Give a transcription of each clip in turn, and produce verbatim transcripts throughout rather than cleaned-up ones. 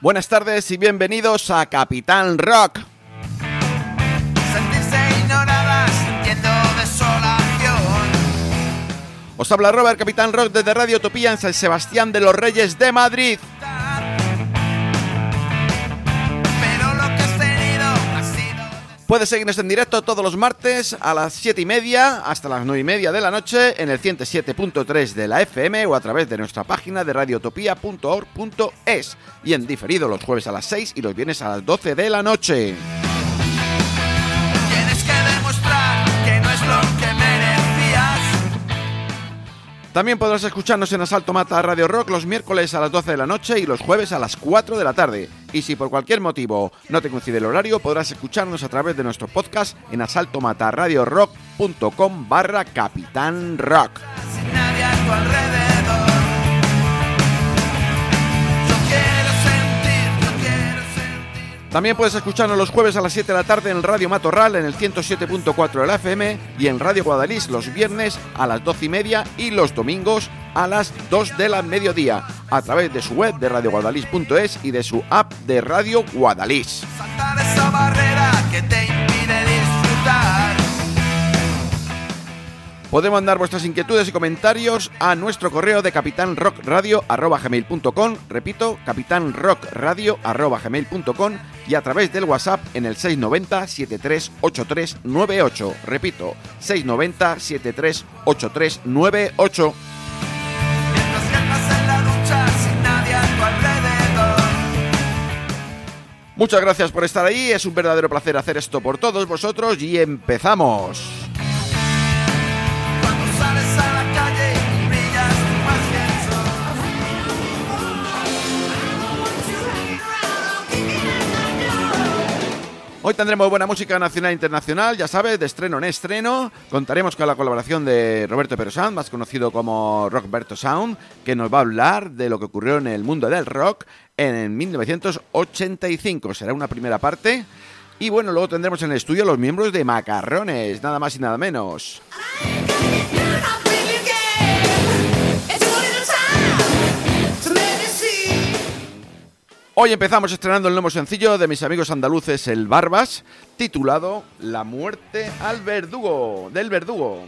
Buenas tardes y bienvenidos a Capitán Rock. Sentirse ignorada, sintiendo desolación. Os habla Robert, Capitán Rock, desde Radio Utopía en San Sebastián de los Reyes de Madrid. Pero lo que has tenido ha sido... Puedes seguirnos en directo todos los martes a las siete y media hasta las nueve y media de la noche en el ciento siete punto tres de la F M o a través de nuestra página de radioutopía punto org punto es y en diferido los jueves a las seis y los viernes a las doce de la noche. Tienes que demostrar que no es lo que merecías. También podrás escucharnos en Asalto Mata Radio Rock los miércoles a las doce de la noche y los jueves a las cuatro de la tarde. Y si por cualquier motivo no te coincide el horario, podrás escucharnos a través de nuestro podcast en asaltomataradiorock.com barra Capitán Rock. Sin nadie a tu alrededor. Yo quiero sentir, yo quiero sentir. También puedes escucharnos los jueves a las siete de la tarde en Radio Matorral en el ciento siete punto cuatro de la F M y en Radio Guadalís los viernes a las doce y media y los domingos a las dos de la mediodía a través de su web de radio guadalís punto es y de su app de Radio Guadalís. Saltar esa barrera que te impide disfrutar. Podemos mandar vuestras inquietudes y comentarios a nuestro correo de capitanrockradio arroba gmail punto com, repito, capitanrockradio arroba gmail punto com y a través del WhatsApp en el seis nueve cero, siete tres ocho tres nueve ocho, repito, seis nueve cero, siete tres ocho tres nueve ocho. Mientras ganas en la ducha sin nadie a tu alrededor. Muchas gracias por estar ahí, es un verdadero placer hacer esto por todos vosotros y empezamos. Cuando sales a la calle y brillas tú más que el sol. Hoy tendremos buena música nacional e internacional, ya sabes, de estreno en estreno. Contaremos con la colaboración de Roberto Pero Sound, más conocido como Rockberto Sound, que nos va a hablar de lo que ocurrió en el mundo del rock en mil novecientos ochenta y cinco. Será una primera parte. Y bueno, luego tendremos en el estudio los miembros de Macarrones, nada más y nada menos. Hoy empezamos estrenando el nuevo sencillo de mis amigos andaluces El Barbas, titulado La muerte al verdugo, del verdugo.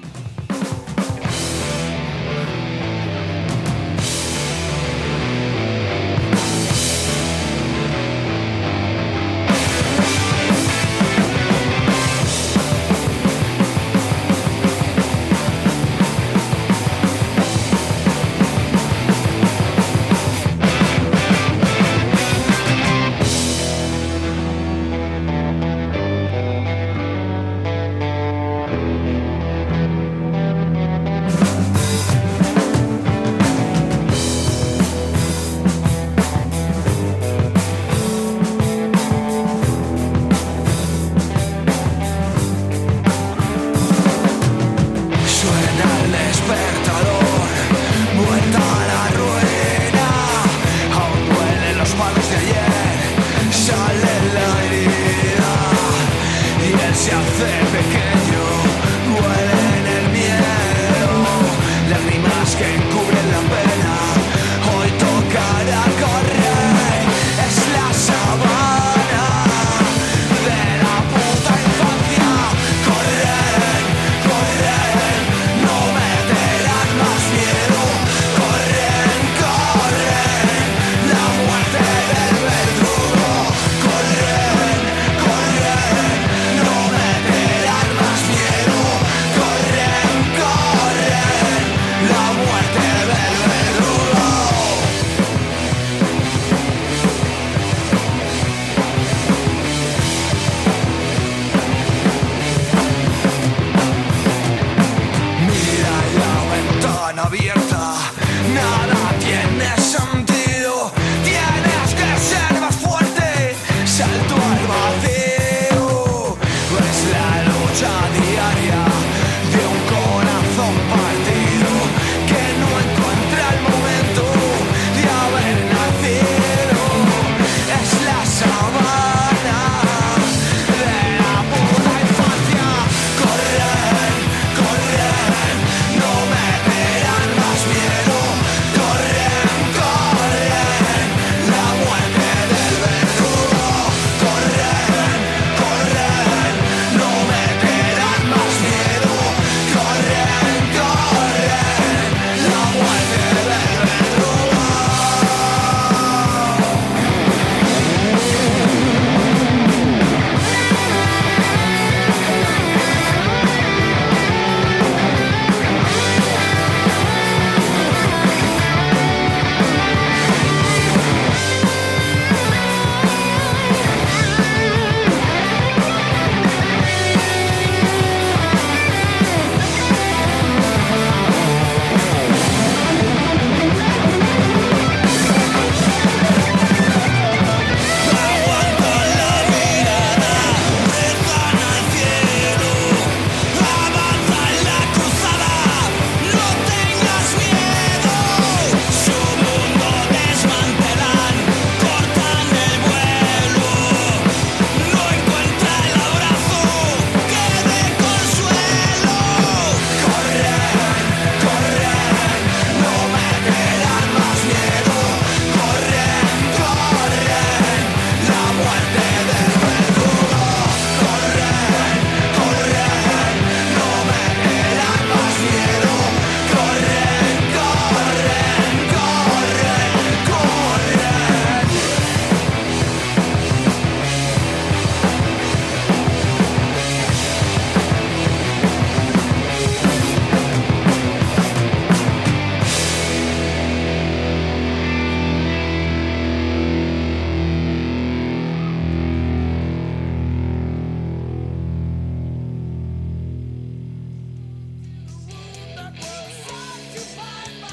Correr, correr, no me verán más miedo.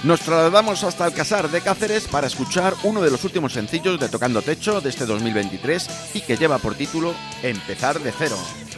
Nos trasladamos hasta Alcázar de Cáceres para escuchar uno de los últimos sencillos de Tocando Techo de este dos mil veintitrés y que lleva por título Empezar de cero.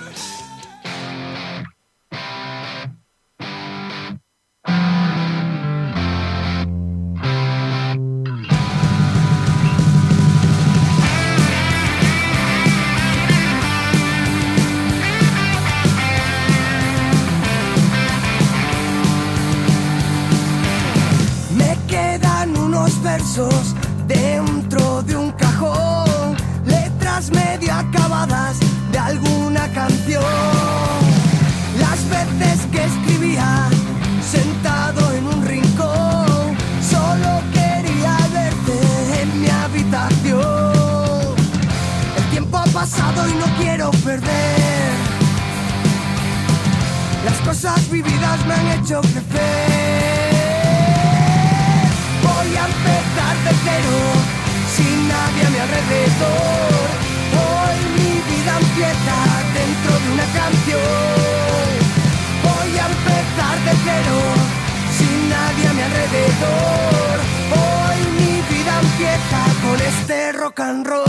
Versos dentro de un cajón, letras medio acabadas de alguna canción. Las veces que escribía sentado en un rincón, solo quería verte en mi habitación. El tiempo ha pasado y no quiero perder. Las cosas vividas me han hecho crecer. Voy a empezar de cero, sin nadie a mi alrededor. Hoy mi vida empieza dentro de una canción. Voy a empezar de cero, sin nadie a mi alrededor. Hoy mi vida empieza con este rock and roll.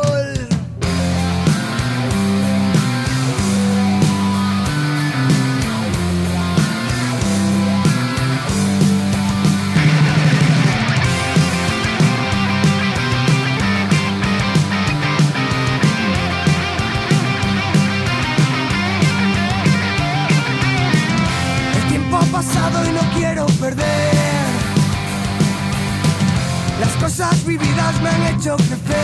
Pasado y no quiero perder. Las cosas vividas me han hecho crecer.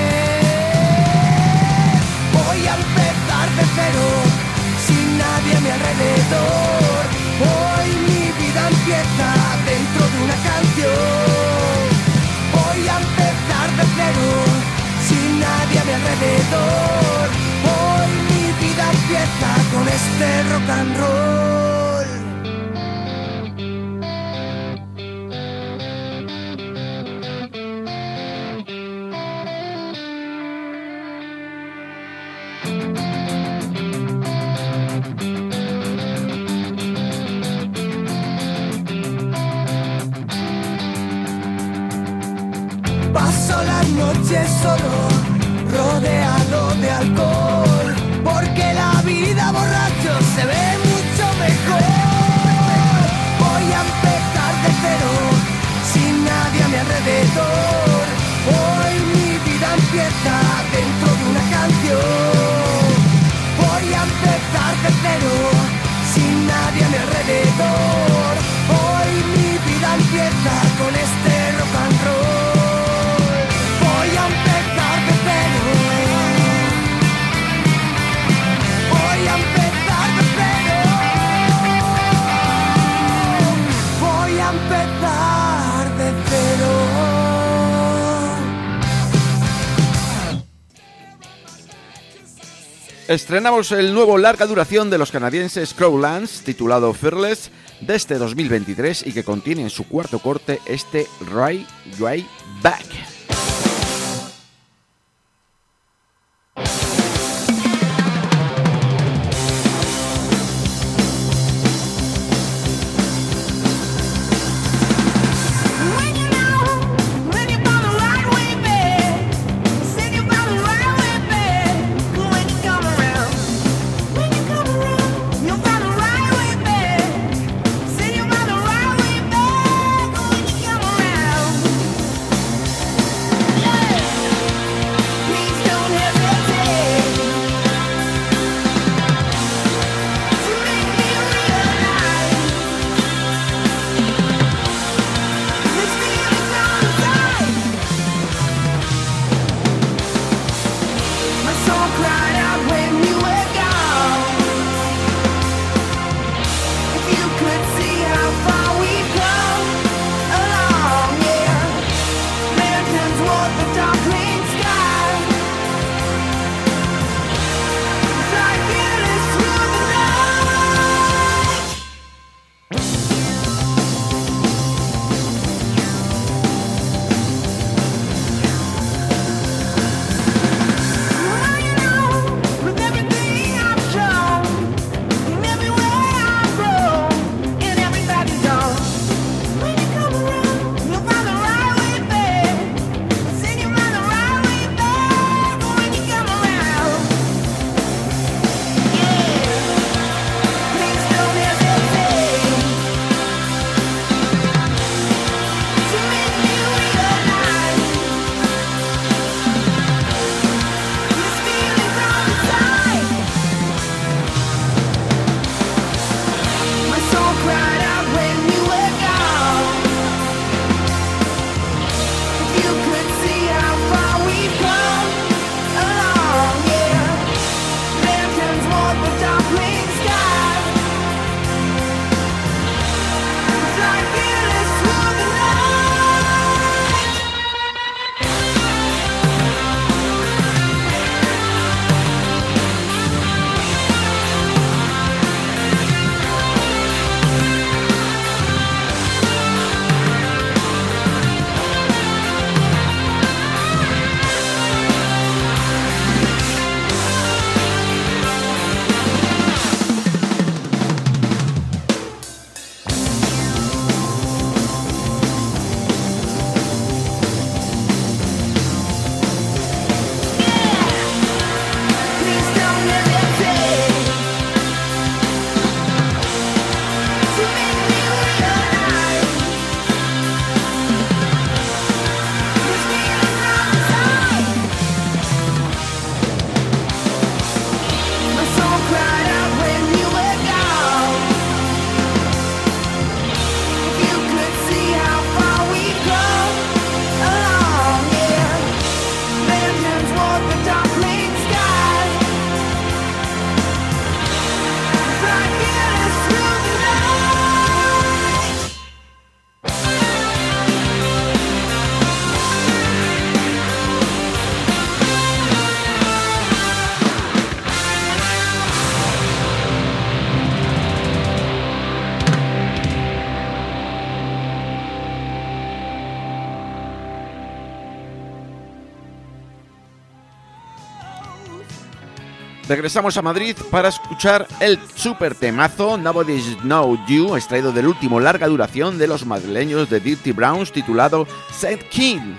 Voy a empezar de cero, sin nadie a mi alrededor. Hoy mi vida empieza dentro de una canción. Voy a empezar de cero, sin nadie a mi alrededor. Hoy mi vida empieza con este rock and roll. Paso las noches solo, rodeado de alcohol, porque la vida borracho se ve mucho mejor. Voy a empezar de cero, sin nadie a mi alrededor. Hoy mi vida empieza dentro de una canción. Voy a empezar de cero, sin nadie a mi alrededor. Hoy mi vida empieza con este rock and roll. Voy a empezar de cero. Voy a empezar de cero. Voy a empezar de cero. Estrenamos el nuevo larga duración de los canadienses Crowlands, titulado Fearless, de este dos mil veintitrés y que contiene en su cuarto corte este Right Way Back. Say Regresamos a Madrid para escuchar el super temazo Nobody Knows You, extraído del último larga duración de los madrileños de Dirty Browns, titulado Saint King.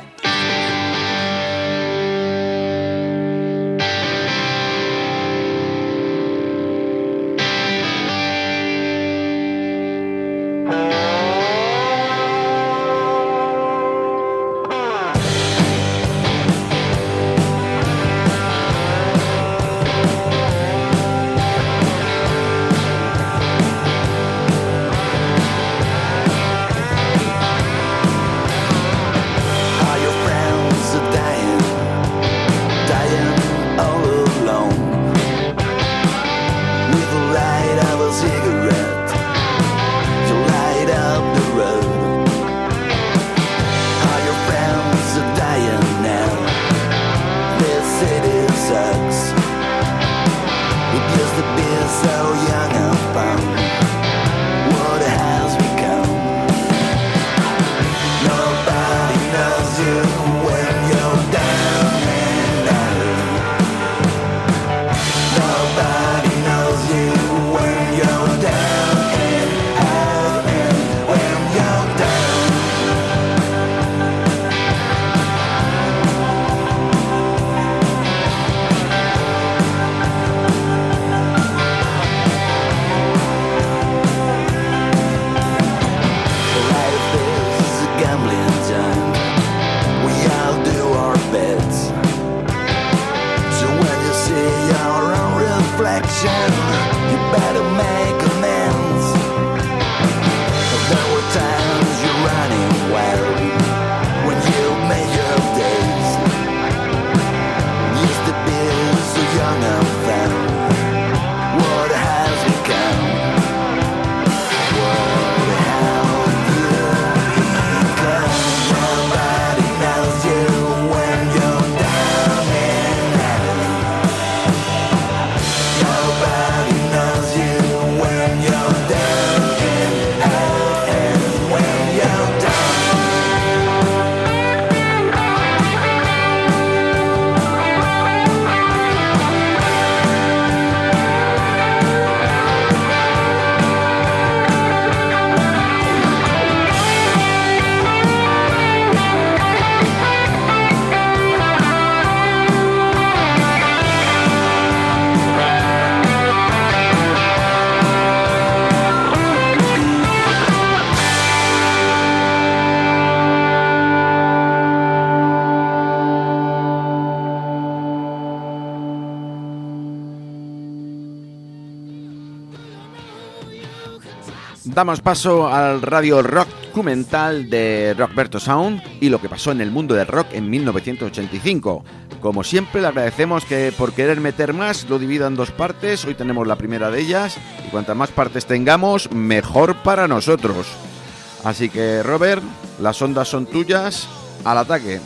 Damos paso al radio rock documental de Rockberto Sound y lo que pasó en el mundo del rock en mil novecientos ochenta y cinco. Como siempre, le agradecemos que por querer meter más lo divida en dos partes. Hoy tenemos la primera de ellas y cuantas más partes tengamos, mejor para nosotros. Así que, Robert, las ondas son tuyas, al ataque.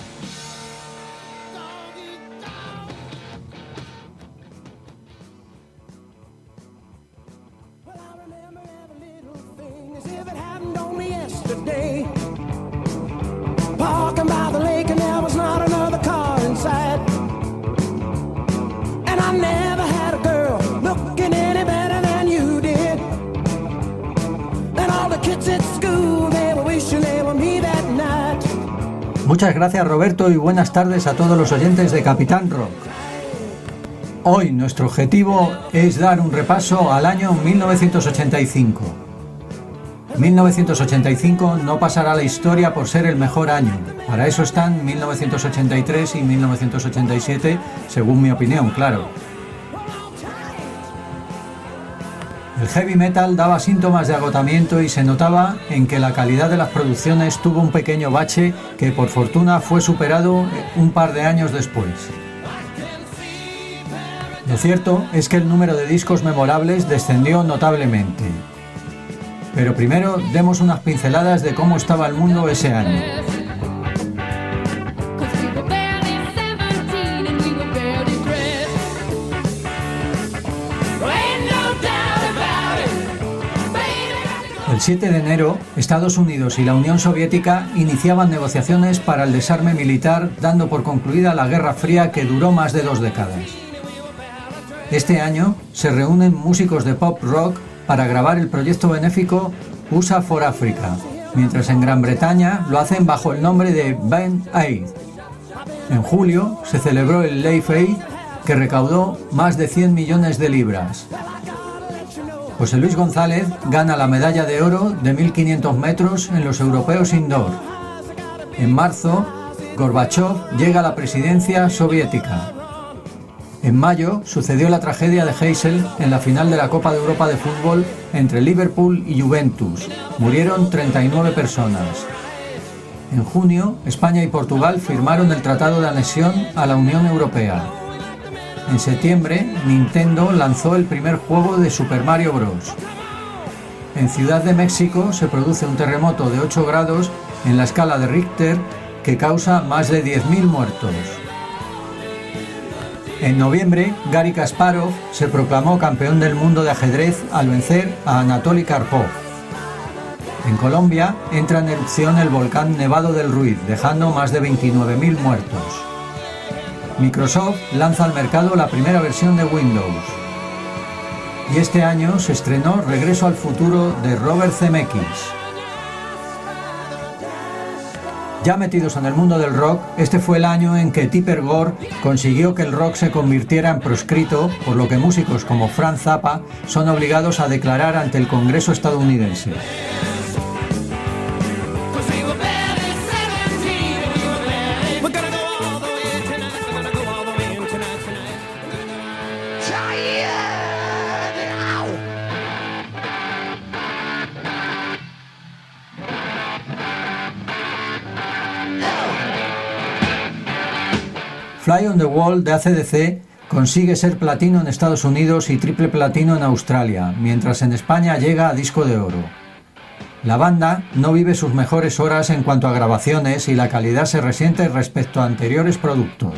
Muchas gracias, Roberto, y buenas tardes a todos los oyentes de Capitán Rock. Hoy nuestro objetivo es dar un repaso al año mil novecientos ochenta y cinco. mil novecientos ochenta y cinco no pasará a la historia por ser el mejor año. Para eso están mil novecientos ochenta y tres y mil novecientos ochenta y siete, según mi opinión, claro. El heavy metal daba síntomas de agotamiento y se notaba en que la calidad de las producciones tuvo un pequeño bache que por fortuna fue superado un par de años después. Lo cierto es que el número de discos memorables descendió notablemente. Pero primero demos unas pinceladas de cómo estaba el mundo ese año. El siete de enero, Estados Unidos y la Unión Soviética iniciaban negociaciones para el desarme militar, dando por concluida la Guerra Fría que duró más de dos décadas. Este año se reúnen músicos de pop rock para grabar el proyecto benéfico U S A for Africa, mientras en Gran Bretaña lo hacen bajo el nombre de Band Aid. En julio se celebró el Live Aid, que recaudó más de cien millones de libras. José Luis González gana la medalla de oro de mil quinientos metros en los europeos indoor. En marzo, Gorbachov llega a la presidencia soviética. En mayo sucedió la tragedia de Heysel en la final de la Copa de Europa de fútbol entre Liverpool y Juventus. Murieron treinta y nueve personas. En junio, España y Portugal firmaron el Tratado de Anexión a la Unión Europea. En septiembre, Nintendo lanzó el primer juego de Super Mario Bros. En Ciudad de México se produce un terremoto de ocho grados en la escala de Richter que causa más de diez mil muertos. En noviembre, Garry Kasparov se proclamó campeón del mundo de ajedrez al vencer a Anatoly Karpov. En Colombia entra en erupción el volcán Nevado del Ruiz, dejando más de veintinueve mil muertos. Microsoft lanza al mercado la primera versión de Windows. Y este año se estrenó Regreso al futuro de Robert Zemeckis. Ya metidos en el mundo del rock, este fue el año en que Tipper Gore consiguió que el rock se convirtiera en proscrito, por lo que músicos como Frank Zappa son obligados a declarar ante el Congreso estadounidense. Fly on the Wall de A C D C consigue ser platino en Estados Unidos y triple platino en Australia, mientras en España llega a disco de oro. La banda no vive sus mejores horas en cuanto a grabaciones y la calidad se resiente respecto a anteriores productos.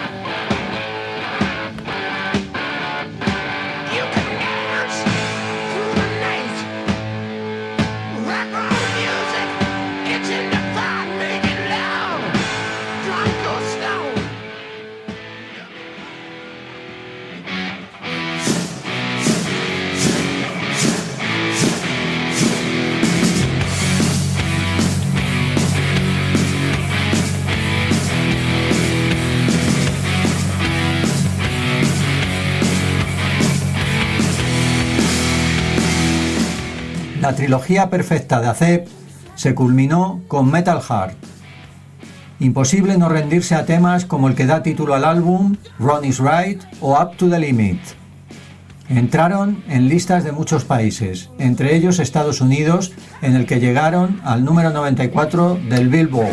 La trilogía perfecta de A C E P se culminó con Metal Heart. Imposible no rendirse a temas como el que da título al álbum, Ron Is Right o Up to the Limit. Entraron en listas de muchos países, entre ellos Estados Unidos, en el que llegaron al número noventa y cuatro del Billboard.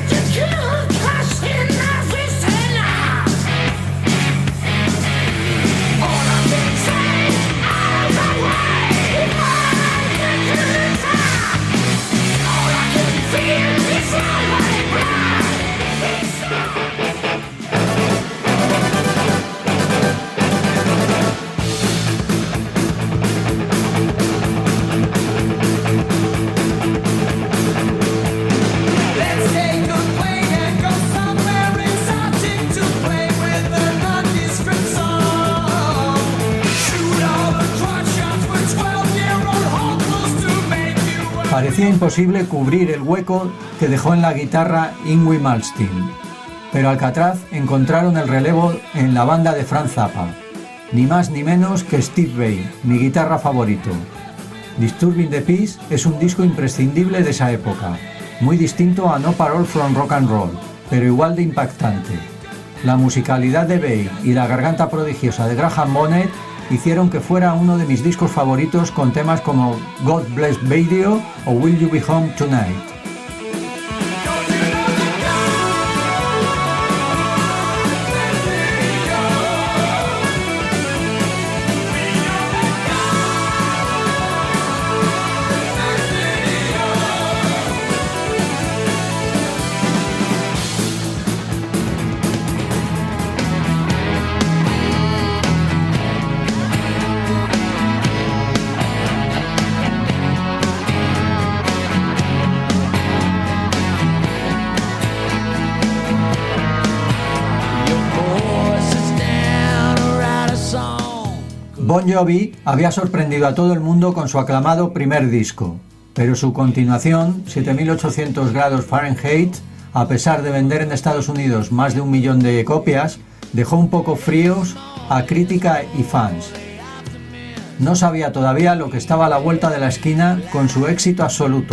Parecía imposible cubrir el hueco que dejó en la guitarra Yngwie Malmsteen, pero Alcatraz encontraron el relevo en la banda de Frank Zappa, ni más ni menos que Steve Vai, mi guitarra favorito. Disturbing the Peace es un disco imprescindible de esa época, muy distinto a No Parole from Rock and Roll, pero igual de impactante. La musicalidad de Vai y la garganta prodigiosa de Graham Bonnet hicieron que fuera uno de mis discos favoritos, con temas como God Bless Radio o Will You Be Home Tonight. Bon Jovi había sorprendido a todo el mundo con su aclamado primer disco, pero su continuación, siete mil ochocientos grados Fahrenheit, a pesar de vender en Estados Unidos más de un millón de copias, dejó un poco fríos a crítica y fans. No sabía todavía lo que estaba a la vuelta de la esquina con su éxito absoluto.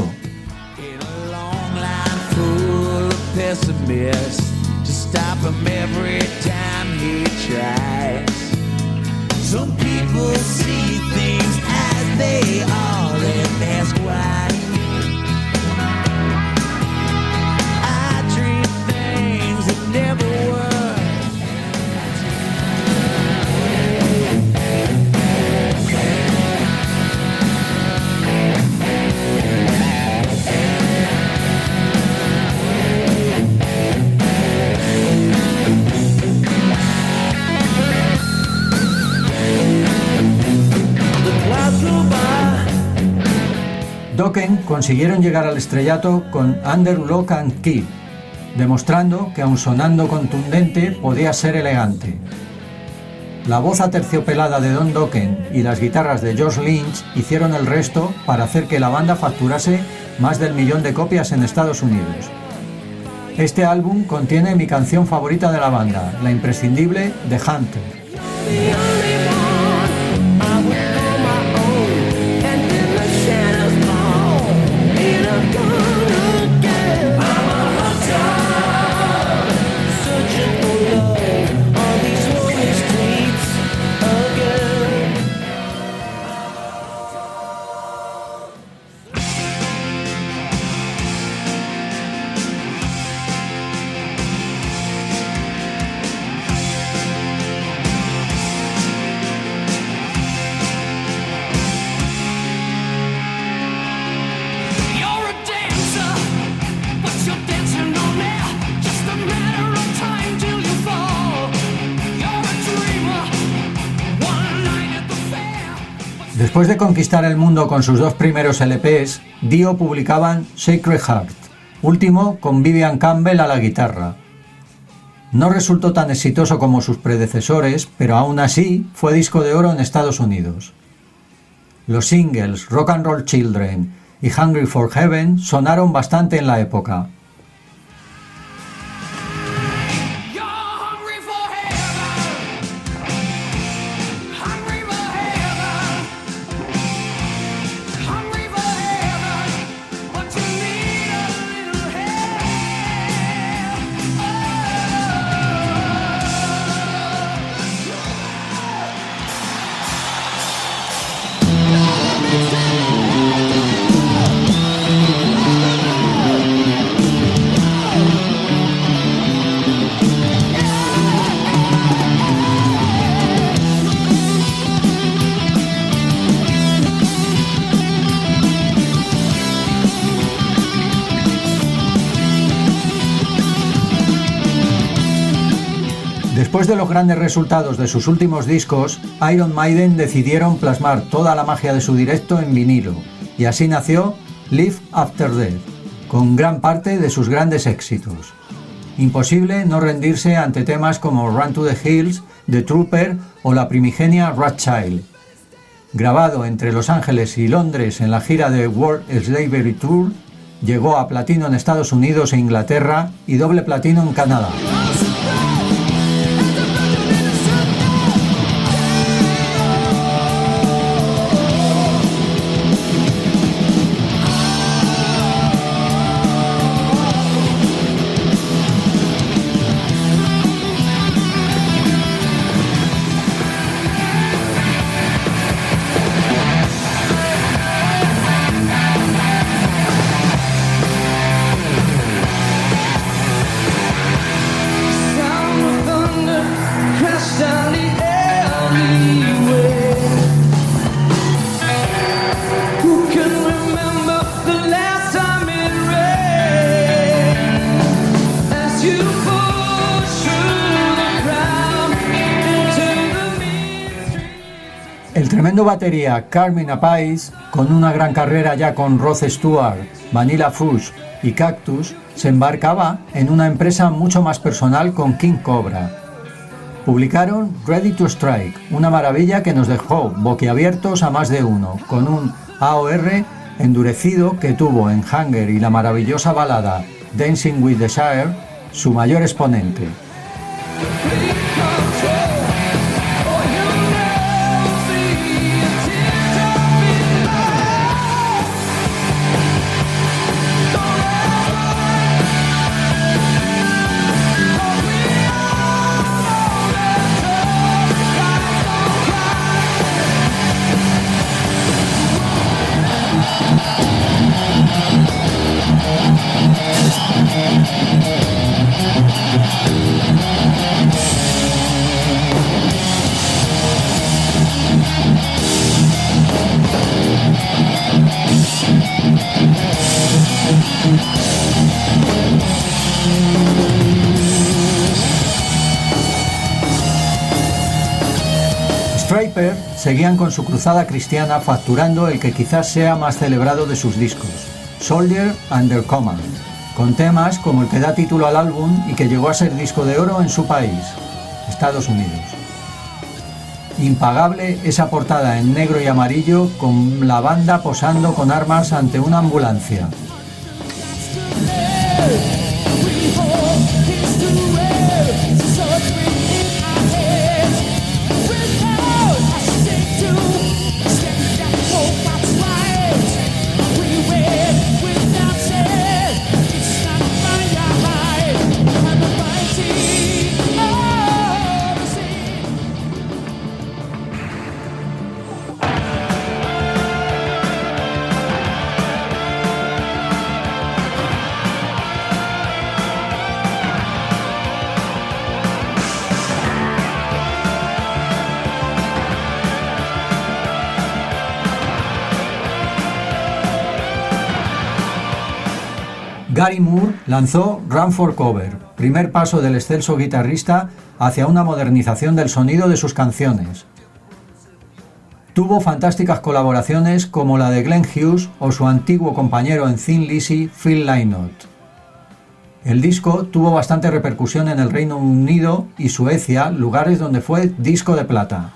Some people see things as they are and ask why. I dream things that never were. Dokken consiguieron llegar al estrellato con Under Lock and Key, demostrando que aun sonando contundente podía ser elegante. La voz aterciopelada de Don Dokken y las guitarras de George Lynch hicieron el resto para hacer que la banda facturase más del millón de copias en Estados Unidos. Este álbum contiene mi canción favorita de la banda, la imprescindible The Hunter. Después de conquistar el mundo con sus dos primeros L Pes, Dio publicaban Sacred Heart, último con Vivian Campbell a la guitarra. No resultó tan exitoso como sus predecesores, pero aún así fue disco de oro en Estados Unidos. Los singles Rock and Roll Children y Hungry for Heaven sonaron bastante en la época. Después de los grandes resultados de sus últimos discos, Iron Maiden decidieron plasmar toda la magia de su directo en vinilo, y así nació Live After Death, con gran parte de sus grandes éxitos. Imposible no rendirse ante temas como Run to the Hills, The Trooper o la primigenia Wrathchild. Grabado entre Los Ángeles y Londres en la gira de World Slavery Tour, llegó a platino en Estados Unidos e Inglaterra y doble platino en Canadá. El tremendo batería Carmine Appice, con una gran carrera ya con Rod Stewart, Vanilla Fudge y Cactus, se embarcaba en una empresa mucho más personal con King Cobra. Publicaron Ready to Strike, una maravilla que nos dejó boquiabiertos a más de uno, con un A O R endurecido que tuvo en Hunger y la maravillosa balada Dancing with Desire su mayor exponente. Stryper seguían con su cruzada cristiana facturando el que quizás sea más celebrado de sus discos, Soldier Under Command, con temas como el que da título al álbum y que llegó a ser disco de oro en su país, Estados Unidos. Impagable esa portada en negro y amarillo con la banda posando con armas ante una ambulancia. Gary Moore lanzó Run for Cover, primer paso del excelso guitarrista hacia una modernización del sonido de sus canciones. Tuvo fantásticas colaboraciones como la de Glenn Hughes o su antiguo compañero en Thin Lizzy, Phil Lynott. El disco tuvo bastante repercusión en el Reino Unido y Suecia, lugares donde fue disco de plata.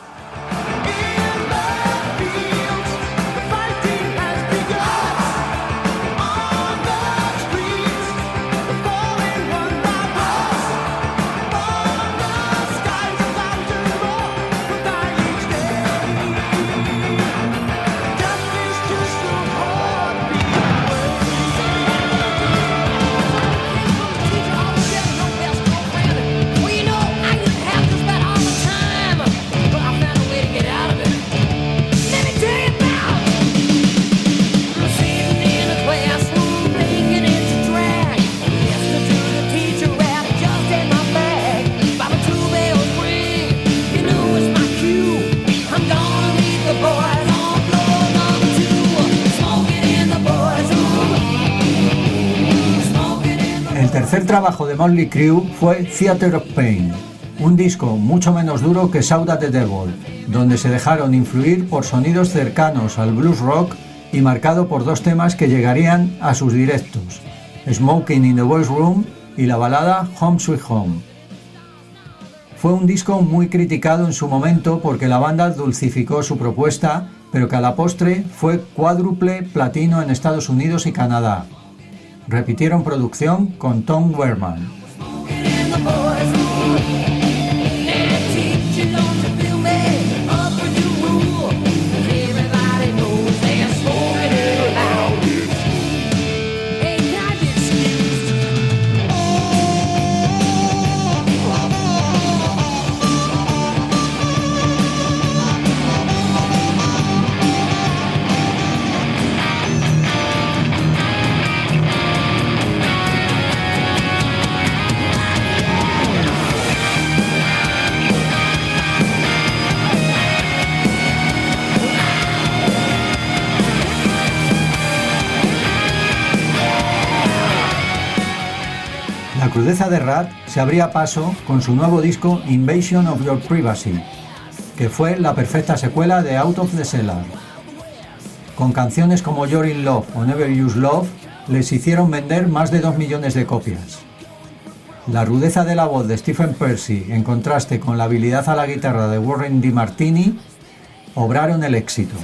El tercer trabajo de Motley Crue fue Theater of Pain, un disco mucho menos duro que Shout at the Devil, donde se dejaron influir por sonidos cercanos al blues rock y marcado por dos temas que llegarían a sus directos, Smoking in the Boys Room y la balada Home Sweet Home. Fue un disco muy criticado en su momento porque la banda dulcificó su propuesta, pero que a la postre fue cuádruple platino en Estados Unidos y Canadá. Repitieron producción con Tom Werman. La crudeza de Ratt se abría paso con su nuevo disco Invasion of Your Privacy, que fue la perfecta secuela de Out of the Cellar. Con canciones como You're in Love o Never Use Love, les hicieron vender más de dos millones de copias. la rudeza de la voz de Stephen Pearcy en contraste con la habilidad a la guitarra de Warren DeMartini obraron el éxito.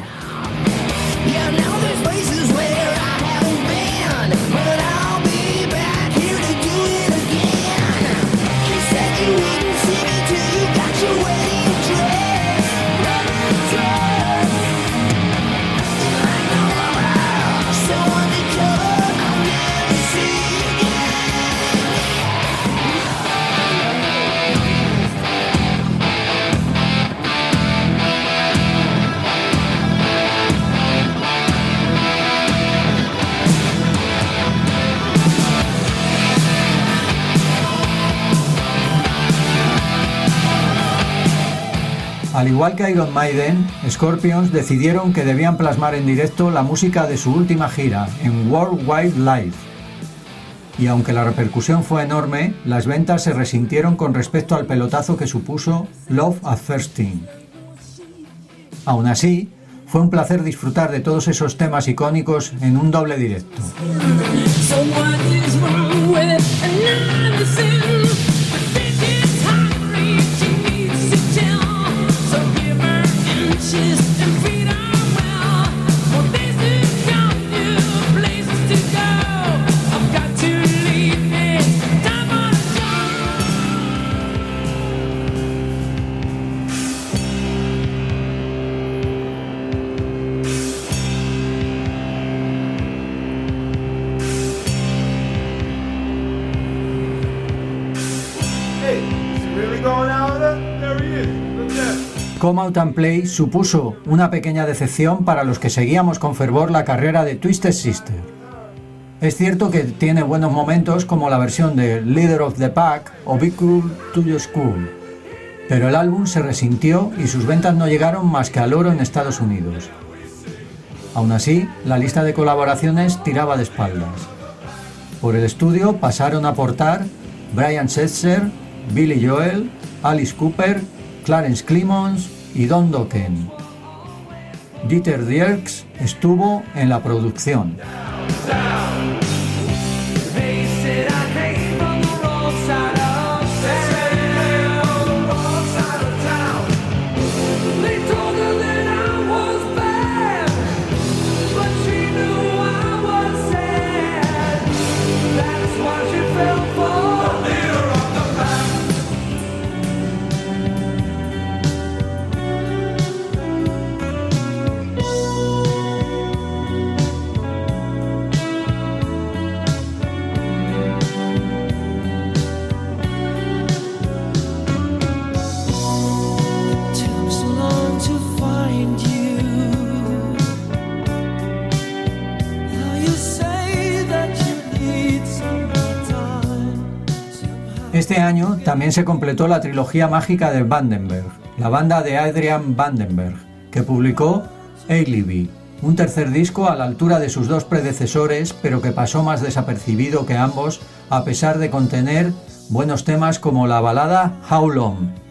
Al igual que Iron Maiden, Scorpions decidieron que debían plasmar en directo la música de su última gira, en World Wide Live. Y aunque la repercusión fue enorme, las ventas se resintieron con respecto al pelotazo que supuso Love at First Sting. Aún así, fue un placer disfrutar de todos esos temas icónicos en un doble directo. Come Out and Play supuso una pequeña decepción para los que seguíamos con fervor la carrera de Twisted Sister. Es cierto que tiene buenos momentos como la versión de Leader of the Pack o Be Cool to Your School, pero el álbum se resintió y sus ventas no llegaron más que al oro en Estados Unidos. Aún así, la lista de colaboraciones tiraba de espaldas. Por el estudio pasaron a aportar Brian Setzer, Billy Joel, Alice Cooper, Clarence Clemons y Don Dokken. Dieter Dierks estuvo en la producción. Este año también se completó la trilogía mágica de Vandenberg, la banda de Adrian Vandenberg, que publicó Alibi, un tercer disco a la altura de sus dos predecesores, pero que pasó más desapercibido que ambos, a pesar de contener buenos temas como la balada How Long.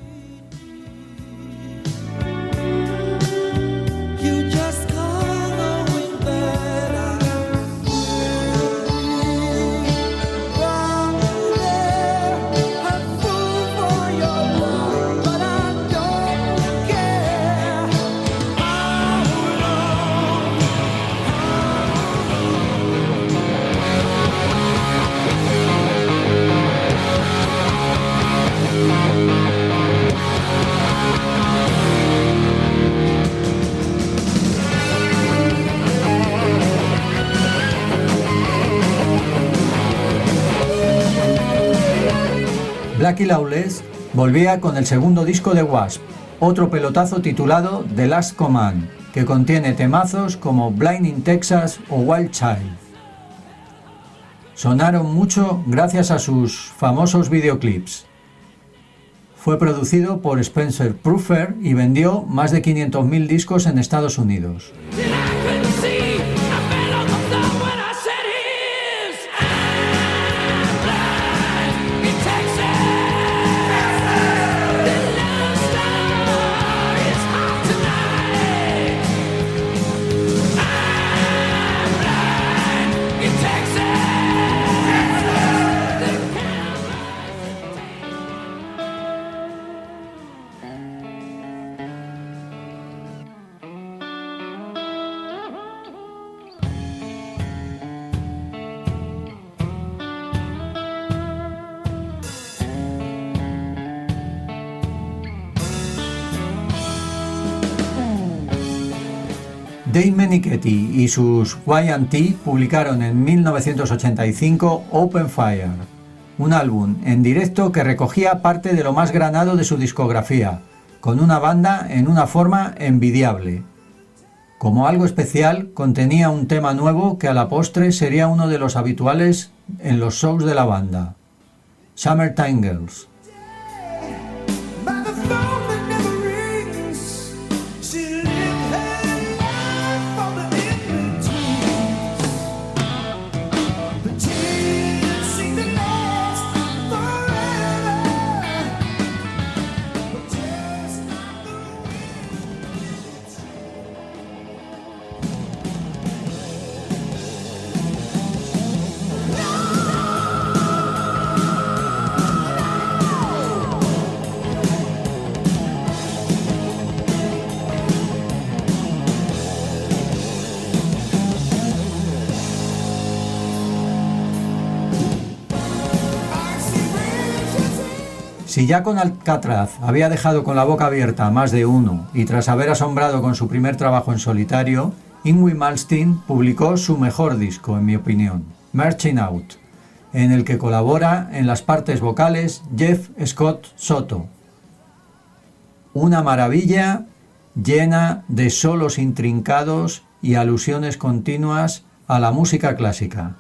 Blackie Lawless volvía con el segundo disco de Wasp, otro pelotazo titulado The Last Command, que contiene temazos como Blinding Texas o Wild Child. Sonaron mucho gracias a sus famosos videoclips. Fue producido por Spencer Prufer y vendió más de quinientos mil discos en Estados Unidos. Dave Meniketti y sus Y and T publicaron en mil novecientos ochenta y cinco Open Fire, un álbum en directo que recogía parte de lo más granado de su discografía, con una banda en una forma envidiable. Como algo especial, contenía un tema nuevo que a la postre sería uno de los habituales en los shows de la banda, Summertime Girls. Si ya con Alcatraz había dejado con la boca abierta a más de uno y tras haber asombrado con su primer trabajo en solitario, Yngwie Malmsteen publicó su mejor disco, en mi opinión, Marching Out, en el que colabora en las partes vocales Jeff Scott Soto. Una maravilla llena de solos intrincados y alusiones continuas a la música clásica.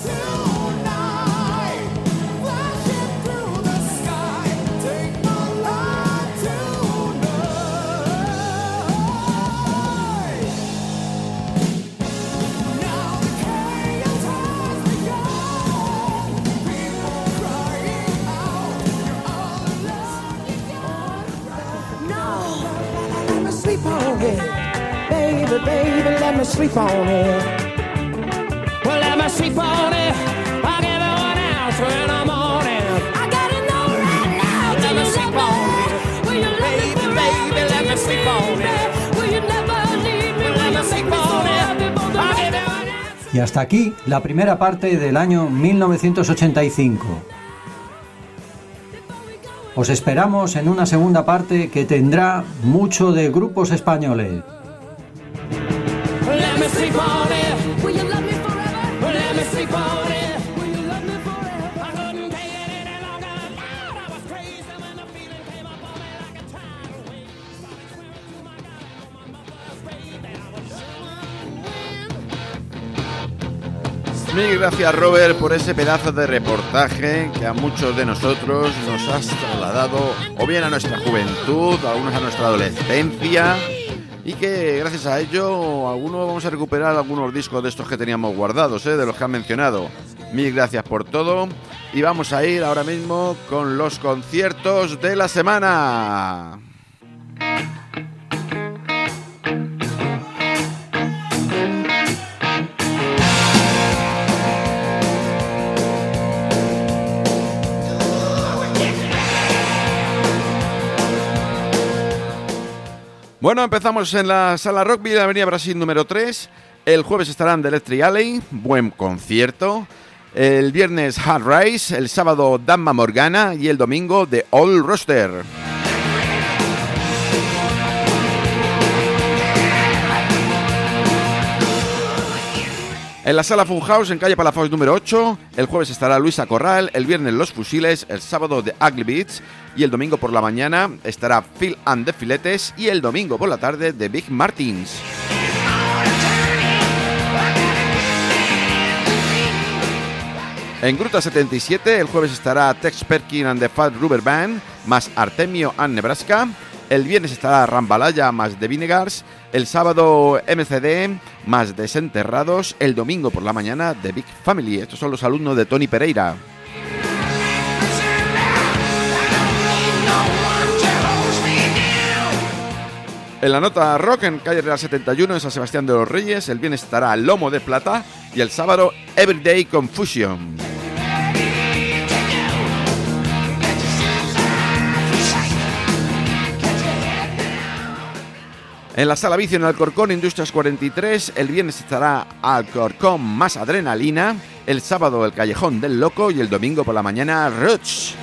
Sleep on it. Well, let me sleep on it. Like everyone else when I'm on it. I gotta know right now. Let me sleep on it. Will you let me forever? Baby, let me sleep on it. Will you never leave me? Let me sleep on it. Like everyone else. Y hasta aquí la primera parte del año mil novecientos ochenta y cinco. Os esperamos en una segunda parte que tendrá mucho de grupos españoles. Let me sleep on it. Will you love me forever? Let me sleep on it. Will you love me forever? I couldn't take it any longer. Lord, I was crazy when the feeling came up on me like a tidal wave. Started swimming to my God on my mother's grave. And I was swimming. Mil gracias, Robert, por ese pedazo de reportaje que a muchos de nosotros nos has trasladado o bien a nuestra juventud, a algunos a nuestra adolescencia. Y que gracias a ello algunos vamos a recuperar algunos discos de estos que teníamos guardados, ¿eh? De los que han mencionado. Mil gracias por todo. Y vamos a ir ahora mismo con los conciertos de la semana. Bueno, empezamos en la Sala Rockville, Avenida Brasil número tres. El jueves estarán The Electric Alley, buen concierto. El viernes Hard Rise, el sábado Damma Morgana y el domingo The All Roster. En la Sala Funhouse, en calle Palafox número ocho, el jueves estará Luisa Corral, el viernes Los Fusiles, el sábado The Ugly Beats y el domingo por la mañana estará Phil and the Filetes y el domingo por la tarde The Big Martins. En Gruta setenta y siete, el jueves estará Tex Perkin and the Fat Rubber Band más Artemio and Nebraska. El viernes estará Rambalaya más The Vinegars. El sábado M C D más Desenterrados. El domingo por la mañana The Big Family. Estos son los alumnos de Tony Pereira. En la Nota Rock, en calle Real setenta y uno, en San Sebastián de los Reyes, el viernes estará Lomo de Plata y el sábado Everyday Confusion. En la Sala Vicio, en Alcorcón, Industrias cuarenta y tres, el viernes estará Alcorcón más Adrenalina, el sábado el Callejón del Loco y el domingo por la mañana Roots.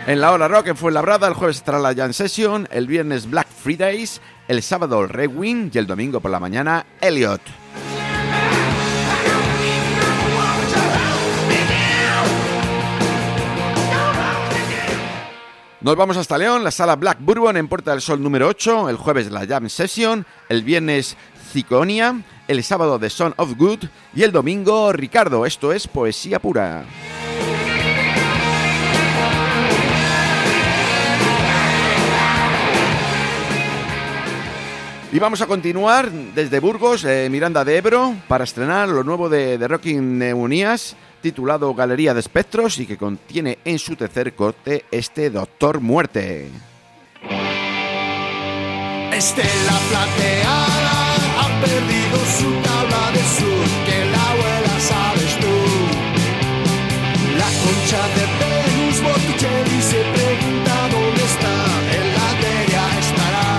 En la hora rock en Fuenlabrada, el jueves estará la Jam Session, el viernes Black Fridays, el sábado Red Wing y el domingo por la mañana Elliot. Nos vamos hasta León, la sala Black Bourbon en Puerta del Sol número ocho, el jueves la Jam Session, el viernes Ciconia, el sábado The Son of Good y el domingo Ricardo, esto es poesía pura. Y vamos a continuar desde Burgos, eh, Miranda de Ebro, para estrenar lo nuevo de, de Rocking Neumonías, titulado Galería de Espectros, y que contiene en su tercer corte este Doctor Muerte. Estela plateada ha perdido su tabla de sur, que la abuela sabes tú. La concha de Venus Botticelli se pregunta dónde está, en la arteria estará.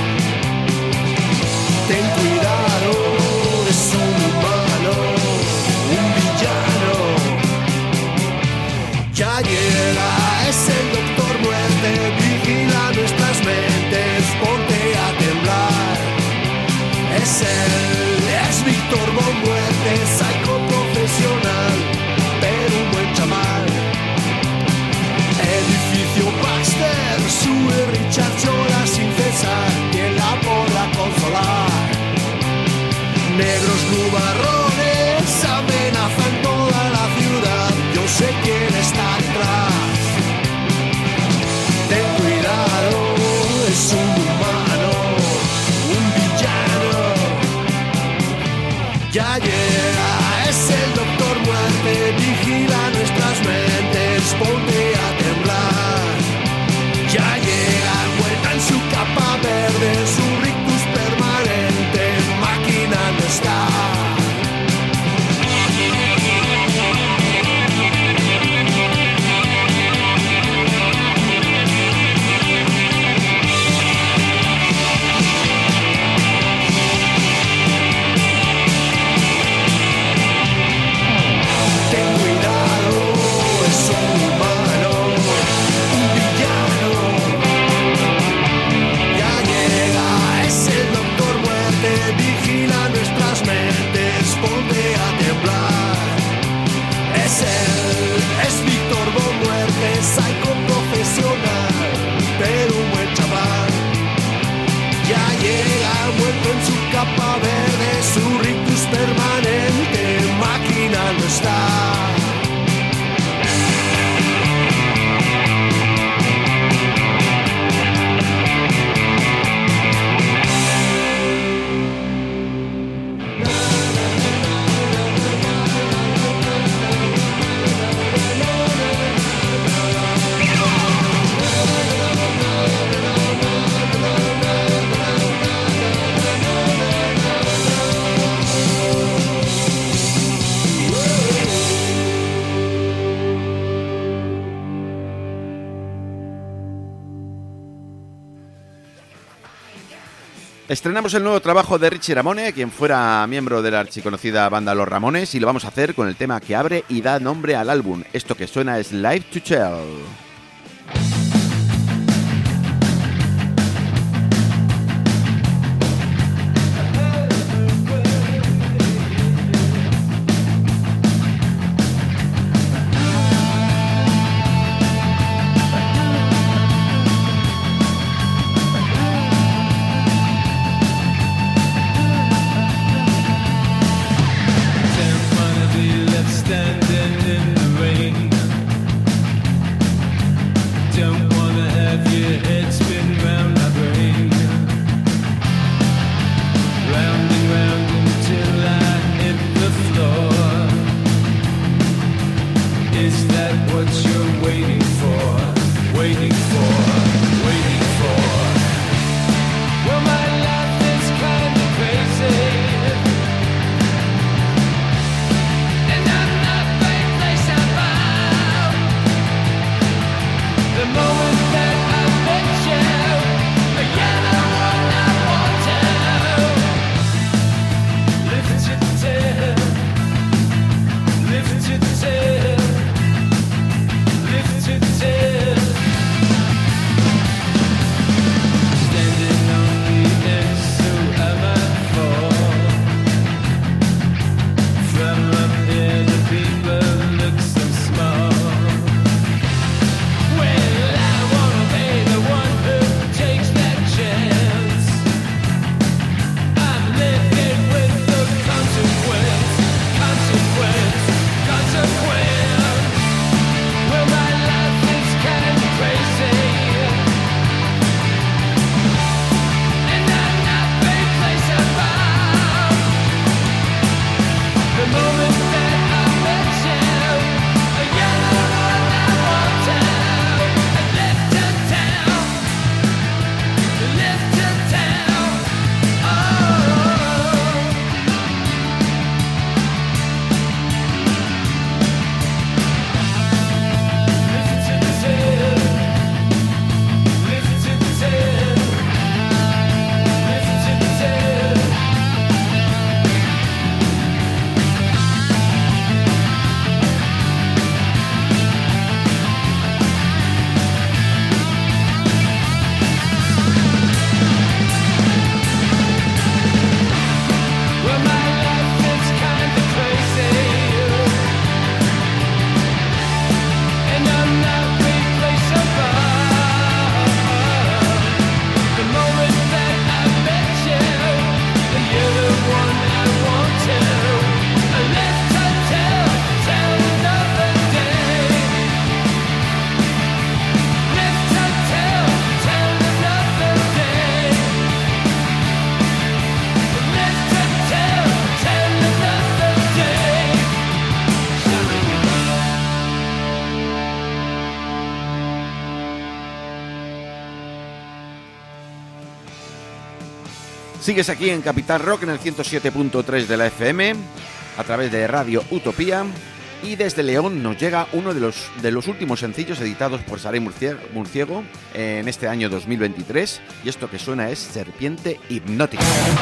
Ten cuidado, es un humano, un villano. Ya llega, es el Doctor Muerte, vigila nuestras mentes, ponte a temblar. Es él, es Víctor Von Muerte, psycho profesional, pero un buen chaval. Edificio Baxter, sube Richard, llora sin cesar, ¿quién la podrá consolar? Negros nubarrones amenazan toda la ciudad, yo sé quién está detrás. Ten cuidado, es un humano, un villano. Ya llega, es el Doctor Muerte, vigila nuestras mentes, ponte a temblar. Ya llega, envuelta en su capa verde, su rictus permanente, maquinando está. Ten cuidado, es un humano, un villano. Ya llega, es el Doctor Muerte, vigila nuestras mentes, ponte a temblar. Es él, es Víctor Von Muerte, psycho profesional, pero un buen chaval. Ya llega, envuelto en su capa verde, su rictus permanente, maquinando está. Estrenamos el nuevo trabajo de Richie Ramone, quien fuera miembro de la archiconocida banda Los Ramones, y lo vamos a hacer con el tema que abre y da nombre al álbum. Esto que suena es Live to Tell. Standing in the rain, Sigues aquí en Capital Rock en el ciento siete punto tres de la F M, a través de Radio Utopía, y desde León nos llega uno de los, de los últimos sencillos editados por Saray Murciego en este año dos mil veintitrés, y esto que suena es Serpiente Hipnótica.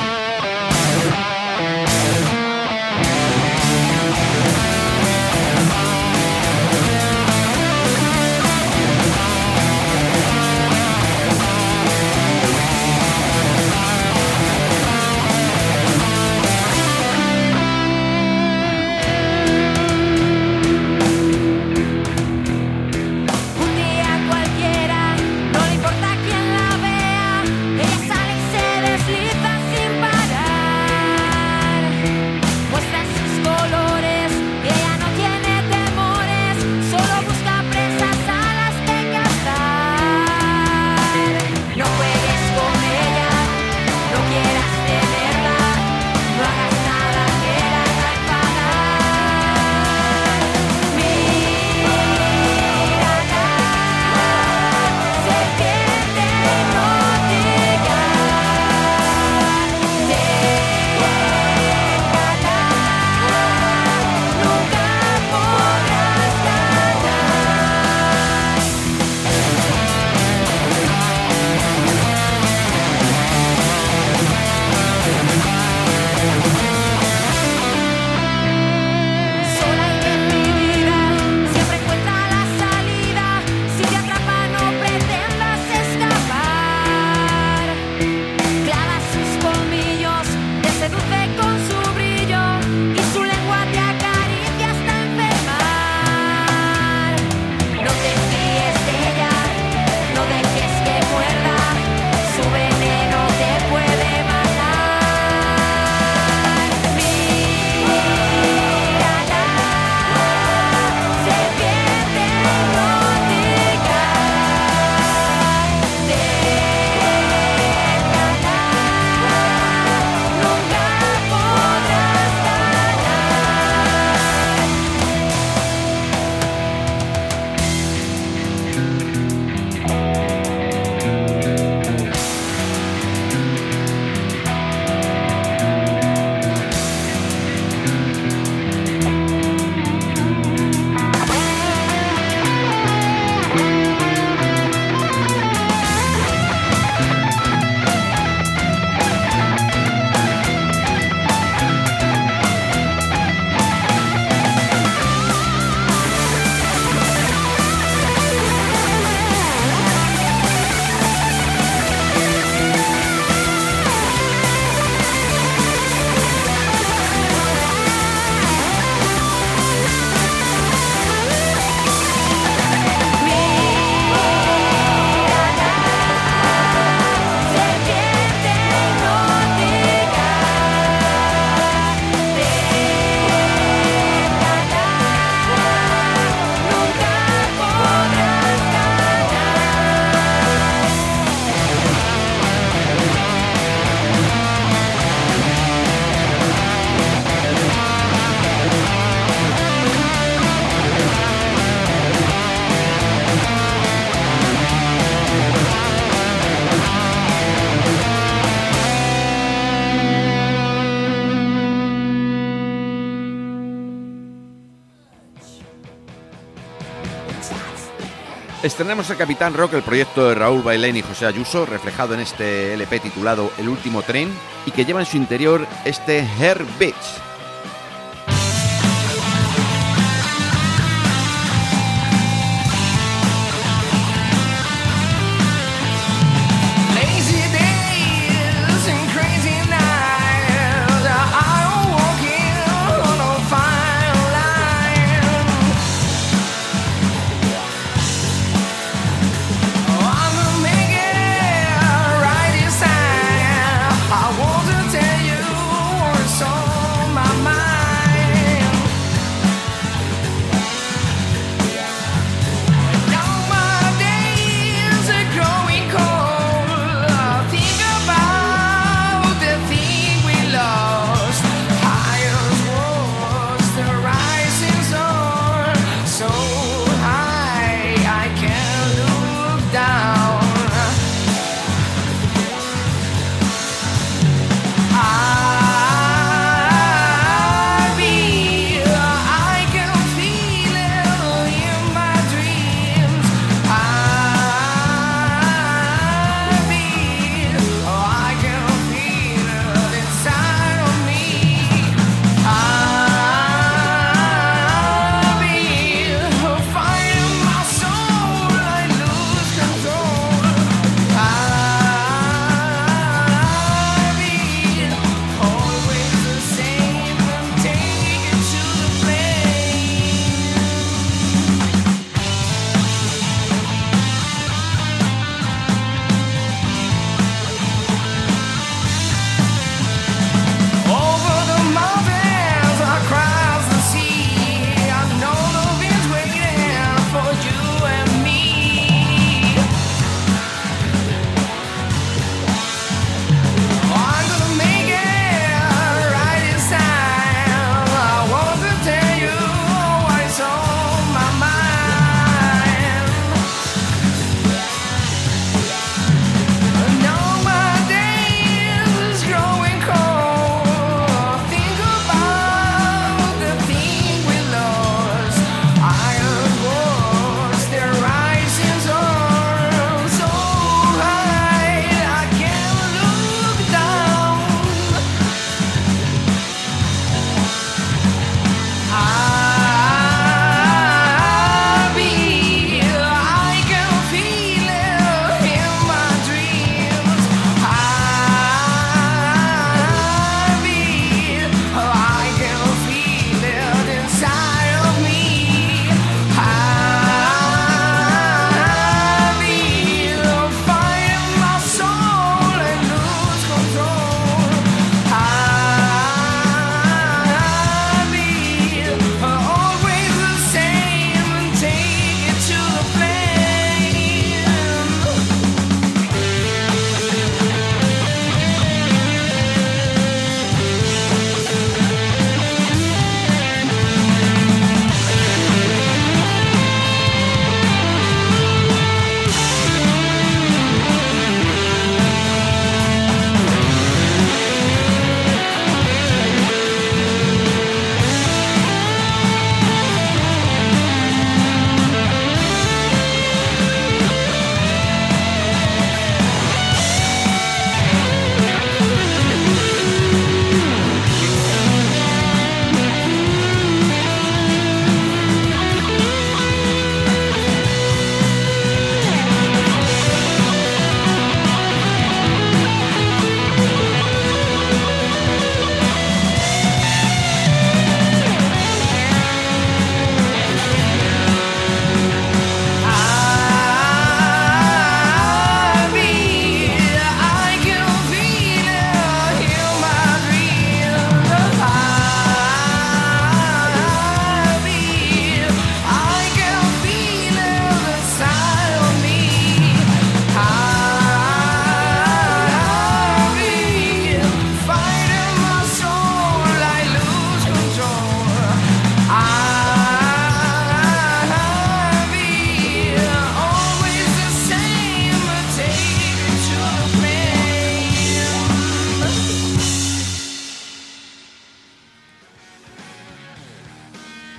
Estrenamos el Capitán Rock, el proyecto de Raúl Bailén y José Ayuso, reflejado en este L P titulado El Último Tren, y que lleva en su interior este Hair Beach. I want to tell you what's on my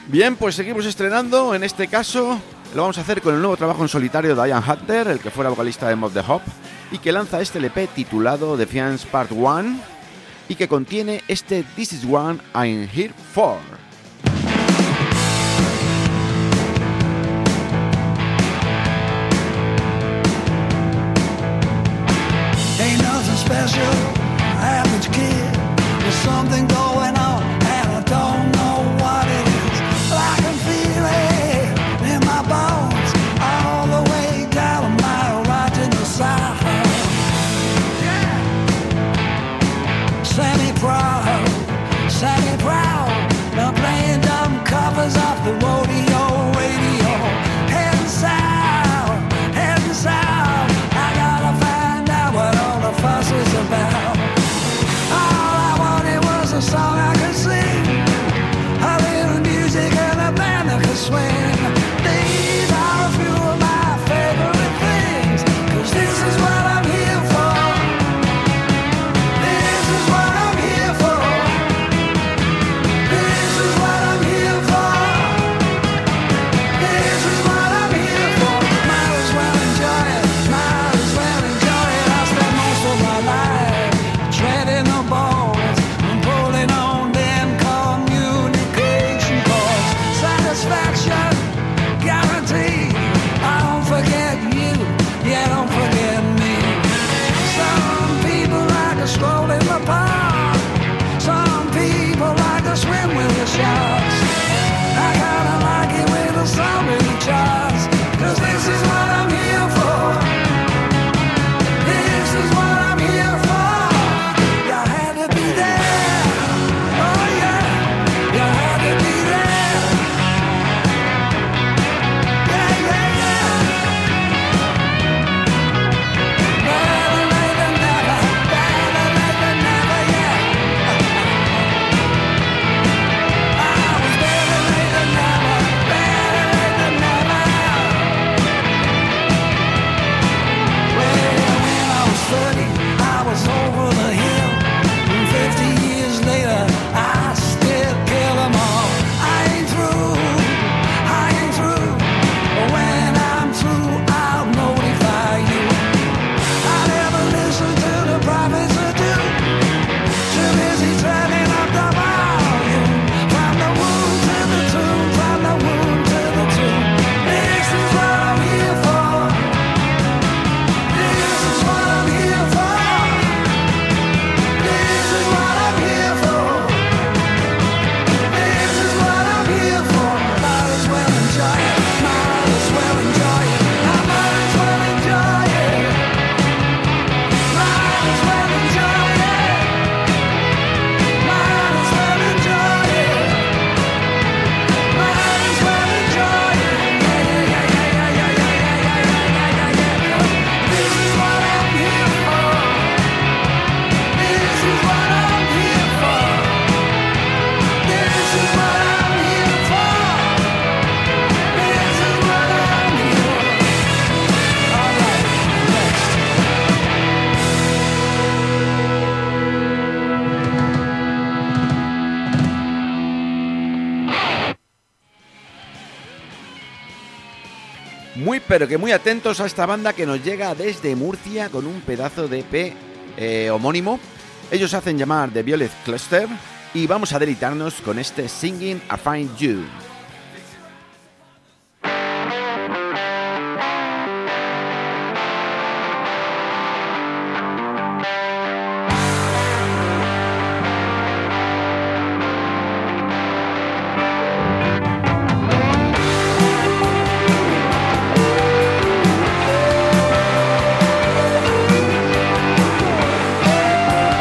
Bien, pues seguimos estrenando. En este caso lo vamos a hacer con el nuevo trabajo en solitario de Ian Hunter, el que fuera vocalista de Mob the Hop, y que lanza este L P titulado Defiance Part uno y que contiene este This Is What I'm Here For. Ain't nothing special, average kid. There's something going on, and I don't know what it is. I can feel it in my bones, all the way down a mile right to the side. Yeah. Semi-proud, semi-proud. Now playing dumb covers off the rodeo radio. Heading south, heading south. I gotta find out what all the fuss is about. All I wanted was a song I could sing, a little music and a band that could swing. These are a few of my favorite things, 'cause this is what I'm here for. This is what I'm here for. This is what I'm here for. This is what I'm here for. Might as well enjoy it, might as well enjoy it. I spent most of my life treading the bones and pulling on them communication cords. Satisfaction guaranteed. I don't forget you, yeah, don't forget me. Some people like to stroll in the park. Some people like to swim with the sharks. I kinda like it when the sun really charts, 'cause this is what I'm here for. This is what I'm here for. You had to be there. Oh yeah, you had to be there. Yeah, yeah, yeah. Better late than never, better late than never, yeah. I was better late than never, better late than never. Well, when I was thirty, I was over the hill. And fifty years later, I still kill them all. I ain't through, I ain't through. But when I'm through, I'll notify you. I never listen to the prophets who do. Too busy turning up the volume. From the womb to the tomb, from the womb to the tomb. This is what I'm here for. This is what I'm here for. This is what I'm here for. This is what I'm here for. Might as well enjoy it. Might as well enjoy it. I might as well enjoy it. Might as well enjoy it. Might as well enjoy it. Might as well enjoy it. Yeah, yeah, yeah, yeah, yeah, yeah, yeah, yeah, yeah, yeah, yeah, yeah. This is what I'm here for. This is what I'm here for. This is what I'm here for. This is what I'm here for. All right, next. Muy pero que muy atentos a esta banda que nos llega desde Murcia con un pedazo de E P eh, homónimo. Ellos se hacen llamar The Violet Cluster y vamos a deleitarnos con este Singing I Find You.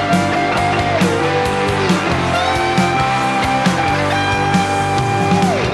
This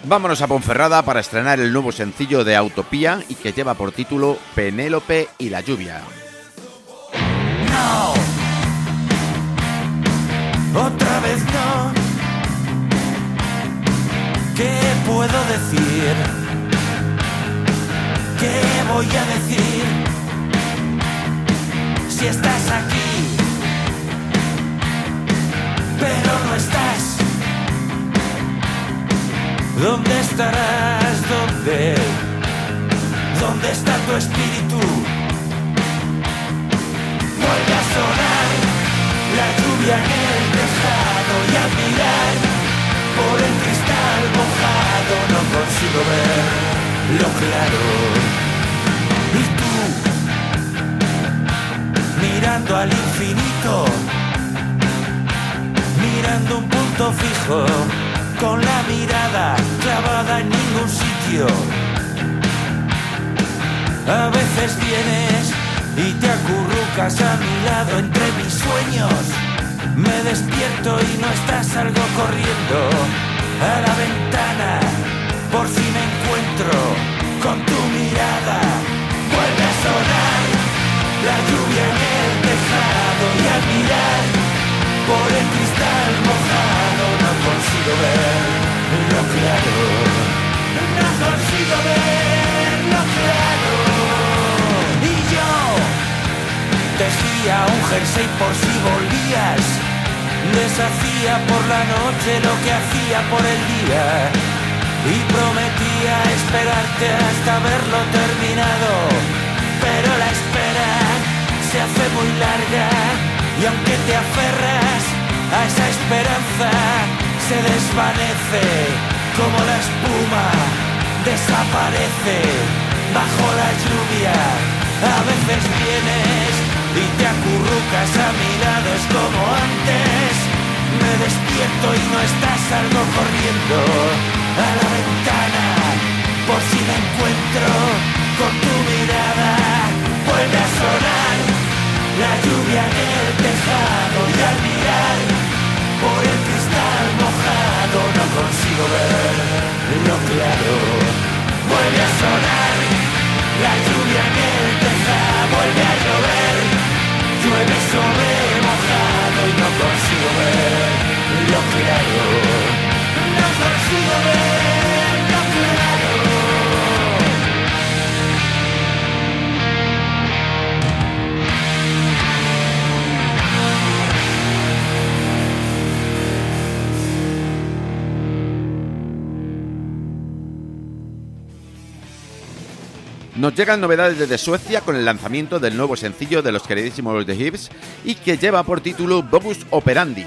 Vámonos a Ponferrada para estrenar el nuevo sencillo de Autopía y que lleva por título Penélope y la lluvia. No, otra vez no. ¿Qué puedo decir? ¿Qué voy a decir? Si estás aquí, pero no estás. ¿Dónde estarás? ¿Dónde? ¿Dónde está tu espíritu? Vuelve a sonar la lluvia en el tejado y a mirar por el cristal mojado no consigo ver lo claro. Y tú, mirando al infinito, mirando un punto fijo, con la mirada clavada en ningún sitio. A veces vienes y te acurrucas a mi lado entre mis sueños. Me despierto y no estás, salgo corriendo a la ventana por si me encuentro con tu mirada. Vuelve a sonar la lluvia en el tejado y al mirar por el cristal mojado no consigo ver lo claro. No consigo ver lo claro. Y yo tejía un jersey por si volvías, deshacía por la noche lo que hacía por el día y prometía esperarte hasta verlo terminado. Pero la espera se hace muy larga y aunque te aferras a esa esperanza se desvanece como la espuma, desaparece bajo la lluvia. A veces vienes y te acurrucas a mi lado, es como antes. Me despierto y no estás, salgo corriendo a la ventana por si me encuentro con tu mirada. Vuelve a sonar la lluvia en el tejado y al mirar por el cristal mojado no consigo ver lo claro. Vuelve a sonar la lluvia en el tejado, vuelve a llover, llueve sobre mojado y no consigo ver lo claro. No consigo ver lo claro. Nos llegan novedades desde Suecia con el lanzamiento del nuevo sencillo de los queridísimos The Hips y que lleva por título Modus Operandi.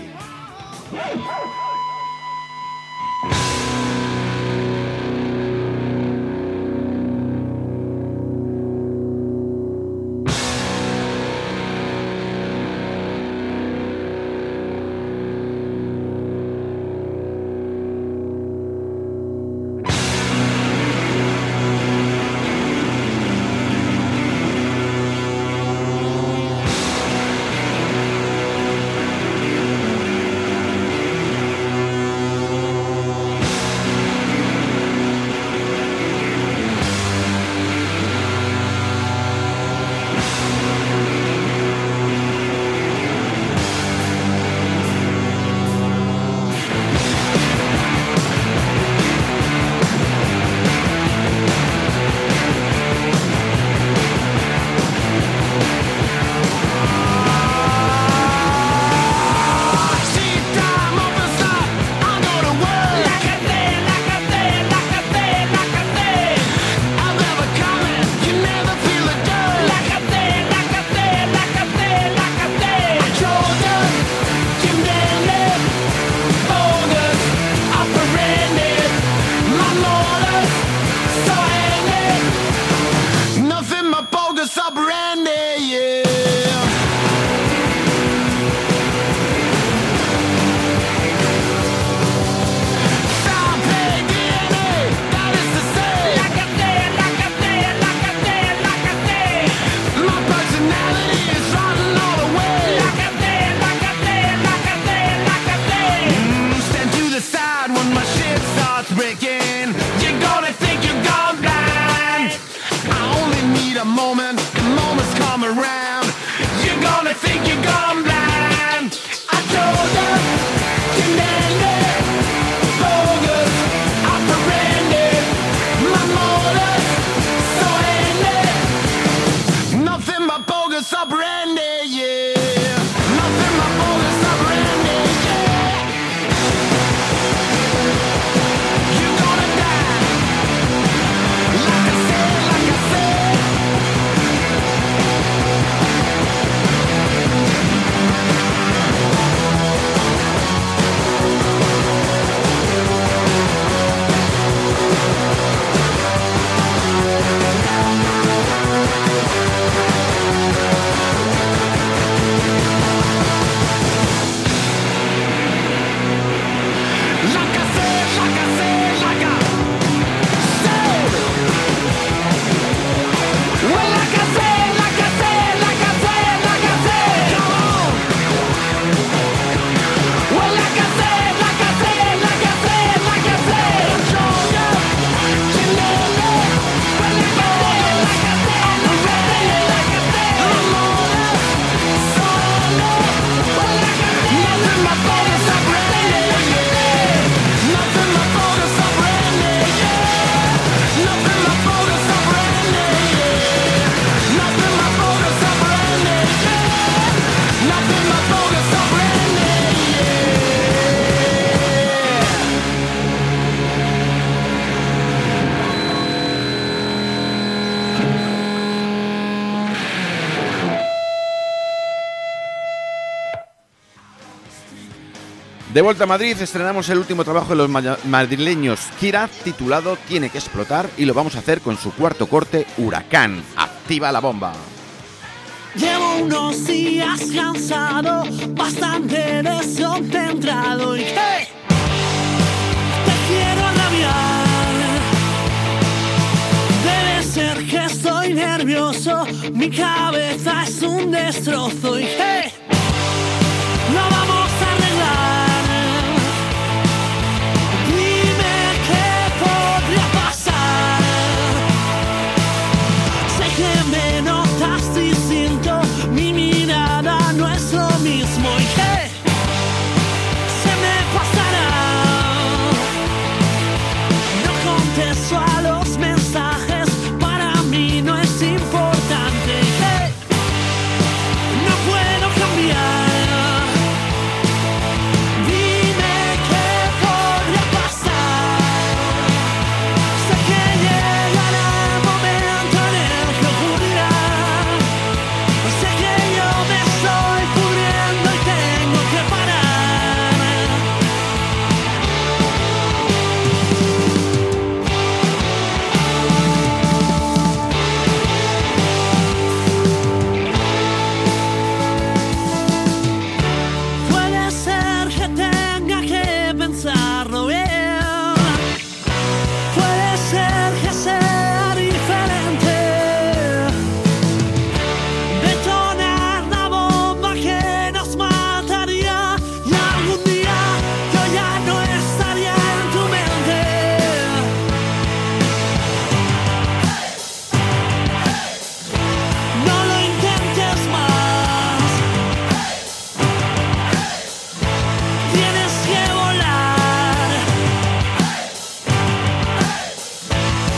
think you're gone blind. I told her, Tinelli, bogus, operandi, my motor's so handy. Nothing but bogus operandi, yeah. Nothing but bogus operandi, yeah. You're gonna die. Like I said, like I said. Like I said, like I said, like I said. Well, like I said, like I said, like I said, like I said. Come on. Well, like I said, like I said, like I said, like I said. Georgia, Chinelo. Well, like I said, like I said, like I said, like I said. Ramona, Solo. Well, like I said, nothing but bogus operandi, yeah. Nothing but bogus operandi, yeah. Nothing but bogus operandi, yeah. Nothing but bogus operandi, yeah. Nothing but bogus operandi, De vuelta a Madrid, estrenamos el último trabajo de los ma- madrileños Kira, titulado Tiene que explotar, y lo vamos a hacer con su cuarto corte, Huracán. Activa la bomba. Llevo unos días cansado, bastante desconcentrado y hey, te quiero agraviar. Debe ser que estoy nervioso, mi cabeza es un destrozo y hey, no vamos a arreglar. Dime qué podría pasar. Sé que me notas distinto, mi mirada no es lo mismo y que se me pasará. No contesto a los mensajes, para mí no es importante y que no puedo cambiar. Dime qué podría pasar. Sé que llegará el momento en el que ocurrirá. Sé que yo me estoy pudriendo y tengo que parar. Puede ser que tenga que pensarlo bien. Puede ser que sea diferente. Detonar la bomba que nos mataría y algún día yo ya no estaría en tu mente. No lo intentes más. Tienes que volar.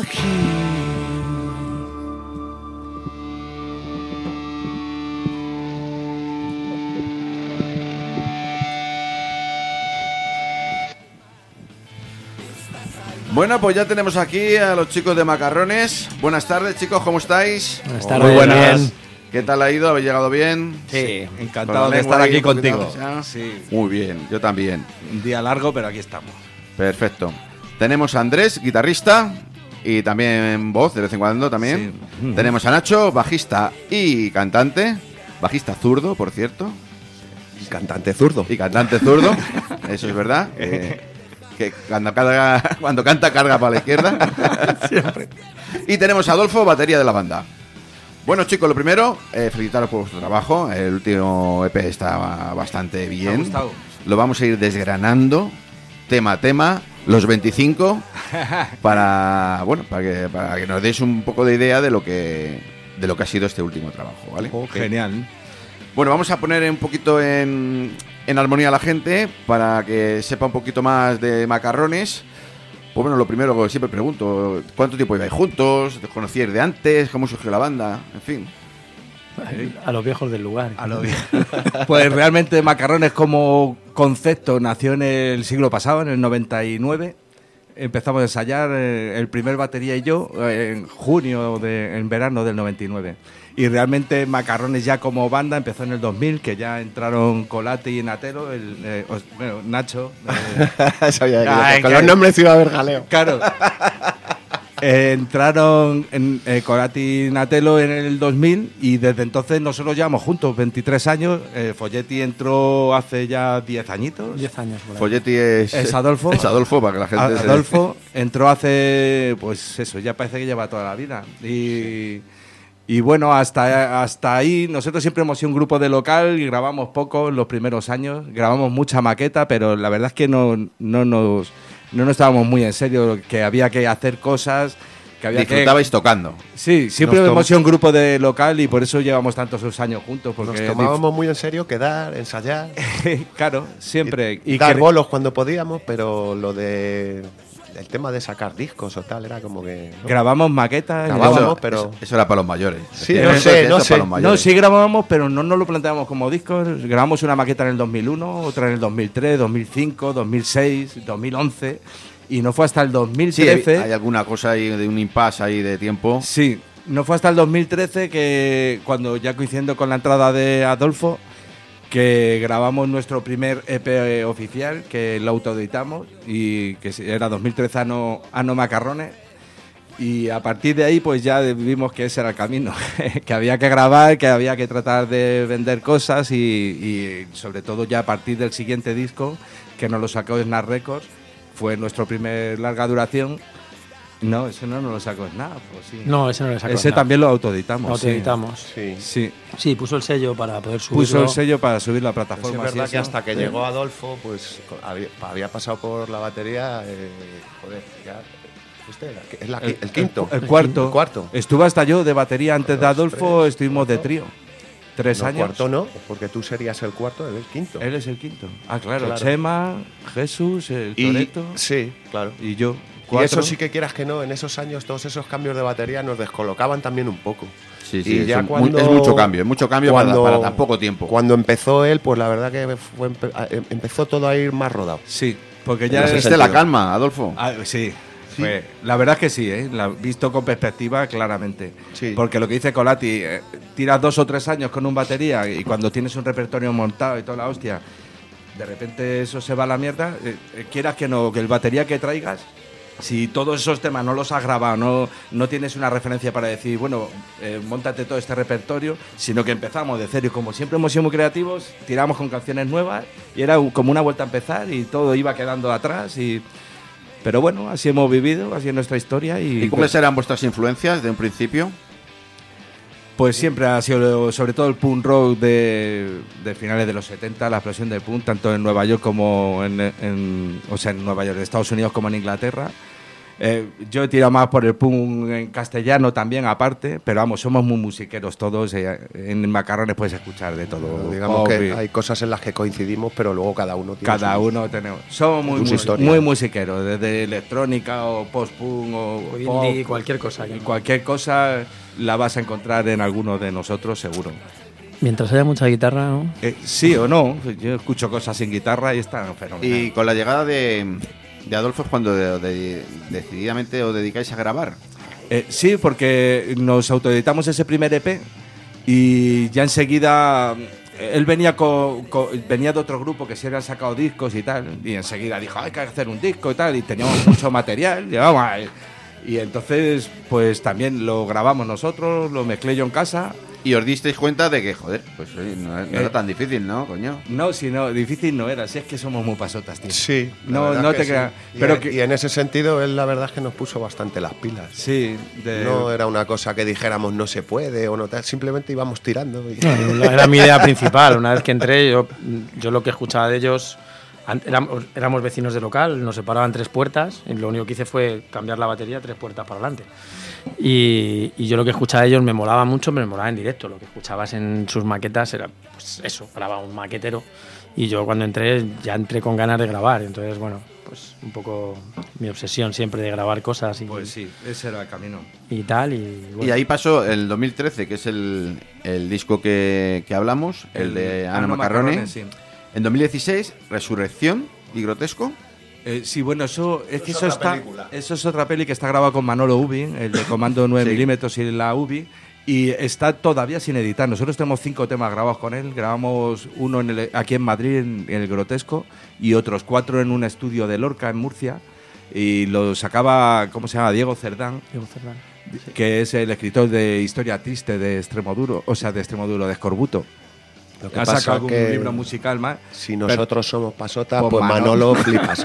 aquí. Bueno, pues ya tenemos aquí a los chicos de Macarrones. Buenas tardes, chicos, ¿cómo estáis? Buenas tardes. Muy buenas. Bien. ¿Qué tal ha ido? ¿Habéis llegado bien? Sí, Con encantado la de lengua estar ahí aquí un poquito contigo. atrasada. Sí, Muy bien, yo también. un día largo, pero aquí estamos. Perfecto. Tenemos a Andrés, guitarrista y también voz de vez en cuando también. Sí. Tenemos a Nacho, bajista y cantante. Bajista zurdo, por cierto. Cantante zurdo. Y cantante zurdo. Eso es verdad. eh, que cuando, carga, cuando canta carga para la izquierda. Siempre. Y tenemos a Adolfo, batería de la banda. Bueno, chicos, lo primero, eh, felicitaros por vuestro trabajo. El último E P está bastante bien. Me ha gustado. Lo vamos a ir desgranando, tema a tema, los veinticinco, para bueno, para que, para que nos deis un poco de idea de lo que de lo que ha sido este último trabajo, ¿vale? Genial. Bueno, vamos a poner un poquito en, en armonía a la gente para que sepa un poquito más de Macarrones. Pues bueno, lo primero que siempre pregunto, ¿cuánto tiempo ibais juntos? ¿Os conocíais de antes? ¿Cómo surgió la banda? En fin. A los viejos del lugar. A lo bien. Pues realmente Macarrones como concepto nació en el siglo pasado, en el noventa y nueve. Empezamos a ensayar eh, el primer batería y yo eh, en junio, de, en verano del noventa y nueve. Y realmente Macarrones ya como banda empezó en el dos mil, que ya entraron Colati y Natelo, el, eh, os- bueno, Nacho. eh, Sabía que Ay, con que- los nombres iba a haber jaleo. Claro. Eh, entraron en, eh, Colati y Natelo en el dos mil y desde entonces nosotros llevamos juntos veintitrés años. Eh, Folletti entró hace ya diez añitos. diez años. por ahí. Folletti es, Es Adolfo. Es Adolfo, para que la gente... A- se- Adolfo entró hace, pues eso, ya parece que lleva toda la vida. Y, y bueno, hasta, hasta ahí nosotros siempre hemos sido un grupo de local y grabamos poco en los primeros años. Grabamos mucha maqueta, pero la verdad es que no, no nos... No nos estábamos muy en serio, que había que hacer cosas, que había que... Disfrutabais tocando. Sí, siempre Nos tom- hemos sido un grupo de local y por eso llevamos tantos esos años juntos. Nos Porque tomábamos muy en serio quedar, ensayar, claro, siempre. y Y dar que- bolos cuando podíamos, pero lo de el tema de sacar discos o tal era como que ¿no? grabamos maquetas. Grabábamos, eso, pero- eso, eso era para los mayores. Sí, Eso- no sé, eso no es sé. para los No, mayores. sí grabábamos, pero no nos lo planteábamos como discos. Grabamos una maqueta en el dos mil uno, otra en el dos mil tres, dos mil cinco, dos mil seis, dos mil once y no fue hasta el dos mil Sí, hay, trece. hay alguna cosa ahí de un impasse ahí de tiempo. Sí, no fue hasta el dos mil trece que cuando ya coincidiendo con la entrada de Adolfo que grabamos nuestro primer E P oficial, que lo autoeditamos y que era dos mil trece Ano, Ano Macarrones. Y a partir de ahí pues ya vimos que ese era el camino, que había que grabar, que había que tratar de vender cosas y, y sobre todo ya a partir del siguiente disco, que nos lo sacó Snap Records, fue nuestro primer larga duración. No, ese no nos lo sacó Snap, pues sí. No, ese no le sacó Ese nada. también lo autoeditamos. Lo sí. autoeditamos. Sí. Sí, Sí, puso el sello para poder subirlo. puso el sello para subir la Pero sí plataforma. es verdad sí, que eso. hasta que llegó Adolfo, pues co- había, había pasado por la batería, eh, joder, ya usted era- es la qui- el, quinto, El, cuarto. el cuarto. Estuvo hasta yo de batería antes de Dos, Adolfo, tres, estuvimos de cuatro. trío. Tres No, años. cuarto no, porque tú serías el cuarto, él el quinto. Él es el quinto. Ah, claro. Claro. Chema, Jesús, el y Toretto sí, claro. y yo. Y Cuatro. eso sí que quieras que no, en esos años todos esos cambios de batería nos descolocaban también un poco. Sí, sí, Y es, ya un- muy- cuando- es mucho cambio, es mucho cambio para, cuando- para tan poco tiempo. Cuando empezó él, pues la verdad que fue empe- a- em- empezó todo a ir más rodado. Sí, porque ya Ya es- existe la calma, Adolfo. Ah, sí. Fue- la verdad es que sí, ¿eh? La, visto con perspectiva, claramente. Sí. Porque lo que dice Colati, eh, tiras dos o tres años con un batería y cuando tienes un repertorio montado y toda la hostia, de repente eso se va a la mierda. eh, eh, quieras que no, que el batería que traigas, si todos esos temas no los has grabado, no, no tienes una referencia para decir, bueno, eh, móntate todo este repertorio, sino que empezamos de cero. Y como siempre hemos sido muy creativos, tiramos con canciones nuevas y era un- como una vuelta a empezar y todo iba quedando atrás. Y, pero bueno, así hemos vivido, así es nuestra historia. ¿Y, ¿Y cuáles eran vuestras influencias de un principio? Pues siempre ha sido, sobre todo el punk rock de, de finales de los setenta, la explosión del punk, tanto en Nueva York como en, en- o sea, en Nueva York, en Estados Unidos como en Inglaterra. Eh, yo he tirado más por el punk en castellano también, aparte, pero vamos, somos muy musiqueros todos. Eh, en Macarrones puedes escuchar de todo. Bueno, digamos pop que y- hay cosas en las que coincidimos, pero luego cada uno tiene Cada sus- uno tenemos. Somos muy, sus muy, historias. muy musiqueros, desde electrónica o post-punk o, O pop, indie, cualquier cosa. y cualquier cosa la vas a encontrar en alguno de nosotros, seguro. Mientras haya mucha guitarra, ¿no? Eh, sí o no, yo escucho cosas sin guitarra y están fenomenal. Y con la llegada de, de Adolfo es cuando de- de- decididamente os dedicáis a grabar. Eh, sí, porque nos autoeditamos ese primer E P y ya enseguida eh, él venía con, con- venía de otro grupo que se habían sacado discos y tal, y enseguida dijo, hay que hacer un disco y tal, y teníamos mucho material, llevamos ahí. Y entonces pues también lo grabamos nosotros, lo mezclé yo en casa. Y os disteis cuenta de que, joder, pues oye, no, no era Eh. tan difícil, ¿no, coño? No, si no, difícil no era, si es que somos muy pasotas, tío. Sí, la No, verdad no que te sí. creas. Y, Pero en, que- y en ese sentido, él la verdad es que nos puso bastante las pilas. Sí, de- No era una cosa que dijéramos no se puede o no tal, simplemente íbamos tirando. Y... No, era mi idea principal. Una vez que entré, yo, yo lo que escuchaba de ellos, an- éramos, éramos vecinos de local, nos separaban tres puertas, y lo único que hice fue cambiar la batería tres puertas para adelante. Y, y yo lo que escuchaba de ellos me molaba mucho, me molaba en directo. Lo que escuchabas en sus maquetas era, pues eso, grababa un maquetero. Y yo cuando entré, ya entré con ganas de grabar. Entonces, bueno, pues un poco mi obsesión siempre de grabar cosas y, Pues sí, ese era el camino. y tal. Y, bueno. Y ahí pasó el dos mil trece, que es el, el disco que, que hablamos, el, de Ana Ano Macarrone. Macarrone, sí. En dos mil dieciséis, Resurrección y Grotesco. Eh, sí, bueno, eso es que es eso otra está, película. eso es otra peli que está grabada con Manolo Ubi, el de Comando nueve Sí. milímetros y la Ubi, y está todavía sin editar. Nosotros tenemos cinco temas grabados con él, grabamos uno en el- aquí en Madrid, en, en el Grotesco, y otros cuatro en un estudio de Lorca, en Murcia, y lo sacaba, ¿cómo se llama? Diego Cerdán, Diego Cerdán. que es el escritor de Historia Triste de Extremoduro, o sea, de Extremoduro, de Escorbuto. Lo que Ha pasa sacado algún que libro musical más. si nosotros somos pasotas, Pues pues Manolo. Manolo flipas.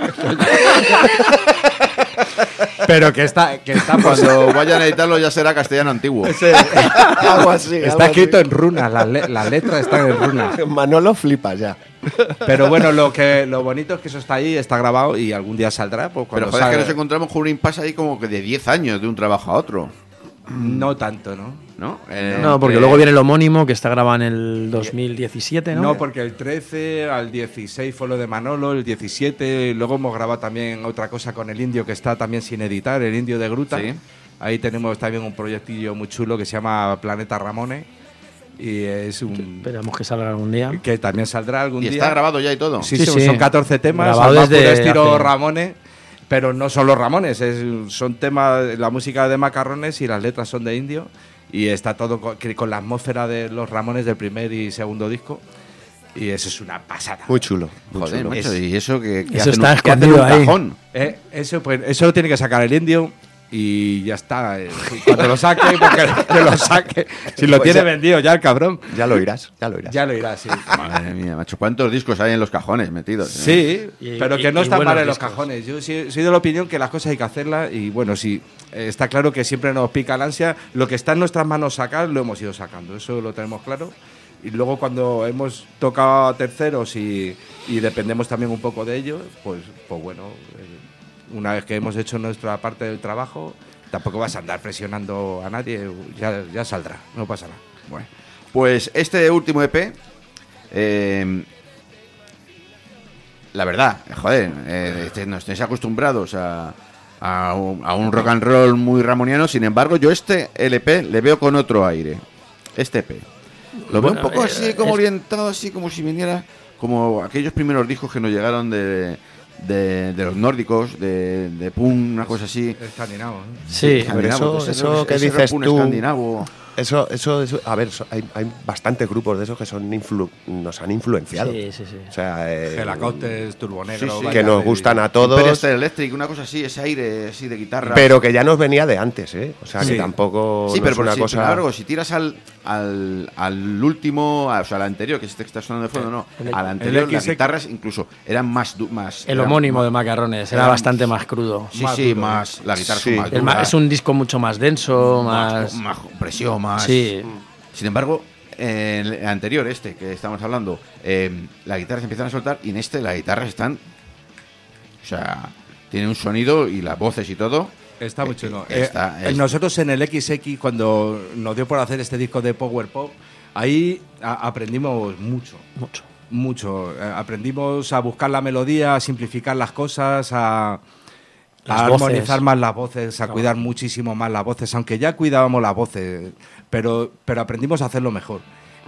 Pero que está, que está pues, Cuando vayan a editarlo ya será castellano antiguo. algo así. está algo escrito en runas, las, le- las letras están en runas. así. Manolo flipas ya. Pero bueno, lo que lo bonito es que eso está ahí, está grabado y algún día saldrá. Pues Pero cuando joder, es que salga- nos encontramos con un impasse ahí como que de diez años de un trabajo a otro, No tanto, ¿no? ¿no? Eh, No, porque eh, luego viene el homónimo que está grabado en el dos mil diecisiete, ¿no? No, porque el trece al dieciséis fue lo de Manolo, el diecisiete, luego hemos grabado también otra cosa con el Indio que está también sin editar, el Indio de Gruta. Sí. Ahí tenemos también un proyectillo muy chulo que se llama Planeta Ramones y es un Esperamos que salga algún día. que también saldrá algún Y día. está grabado ya y todo. Sí, Sí, son, sí. son catorce temas, Grabado al más desde puro estilo hace- Ramones, pero no son los Ramones, es- son temas, la música de Macarrones y las letras son de Indio y está todo con, que- con la atmósfera de los Ramones del primer y segundo disco y eso es una pasada. Muy chulo. Muy Joder, chulo. macho, y eso que, que Eso hacen está un- que hacen escondido un ahí. cajón. Eh, eso, pues, eso lo tiene que sacar el Indio y ya está. eh, cuando lo saque, porque que lo saque. Si lo Pues tiene ya- vendido ya el cabrón, Ya lo irás, ya lo irás. ya lo irá, sí. Madre mía, macho, ¿cuántos discos hay en los cajones metidos? eh? Sí, Y- pero que y- no y están buenos mal en los discos. cajones. Yo sí- soy de la opinión que las cosas hay que hacerlas y bueno, sí, eh, está claro que siempre nos pica la ansia. Lo que está en nuestras manos sacar, lo hemos ido sacando, eso lo tenemos claro. Y luego cuando hemos tocado a terceros y, y dependemos también un poco de ellos, pues, pues bueno, eh, una vez que hemos hecho nuestra parte del trabajo, tampoco vas a andar presionando a nadie, ya, ya saldrá, no pasa nada. Bueno, pues este último E P, eh, la verdad, joder, eh, este- no estéis acostumbrados a, a un, a un rock and roll muy ramoniano, sin embargo, yo este L P le veo con otro aire. Este E P. Lo veo Bueno, un poco eh, así, como es- orientado, así como si viniera, como aquellos primeros discos que nos llegaron de, de, de los nórdicos, de, de punk, una cosa así. Escandinavo, ¿eh? Sí, pero eso- ese- eso ese que rock dices punk tú- escandinavo. Eso, eso, eso- a ver, so- hay, hay bastantes grupos de esos que son influ- nos han influenciado. Sí, sí, sí. O sea, eh, Helicópteros, Turbo Negro, sí, sí. que Vaya nos Baby. gustan a Imperial todos, State Electric, una cosa así, ese aire así de guitarra. pero que ya nos venía de antes, ¿eh? O sea, Sí. que tampoco sí, no pero es por una si, cosa... sin embargo, si tiras al, al, al último, a- o sea, al anterior, que este que está sonando de fondo, no, El- al anterior, el las X X. guitarras incluso eran más... du- más El eran homónimo más- de Macarrones era eran- bastante más crudo. Sí, más sí, duro, más... Las guitarras Sí. son más El ma- duras, es un disco mucho más denso, más, más. más presión, más... Sí. Sin embargo, en el anterior, este que estamos hablando, eh, las guitarras empiezan a soltar y en este las guitarras están... O sea, Tiene un sonido y las voces y todo. Está muy chulo. Está, Eh, es- Nosotros en el X X, cuando nos dio por hacer este disco de Power Pop, ahí a- aprendimos mucho. Mucho. Mucho. Eh, Aprendimos a buscar la melodía, a simplificar las cosas, a, Las a voces. armonizar más las voces, a cuidar muchísimo más las voces, aunque ya cuidábamos las voces, pero, pero aprendimos a hacerlo mejor.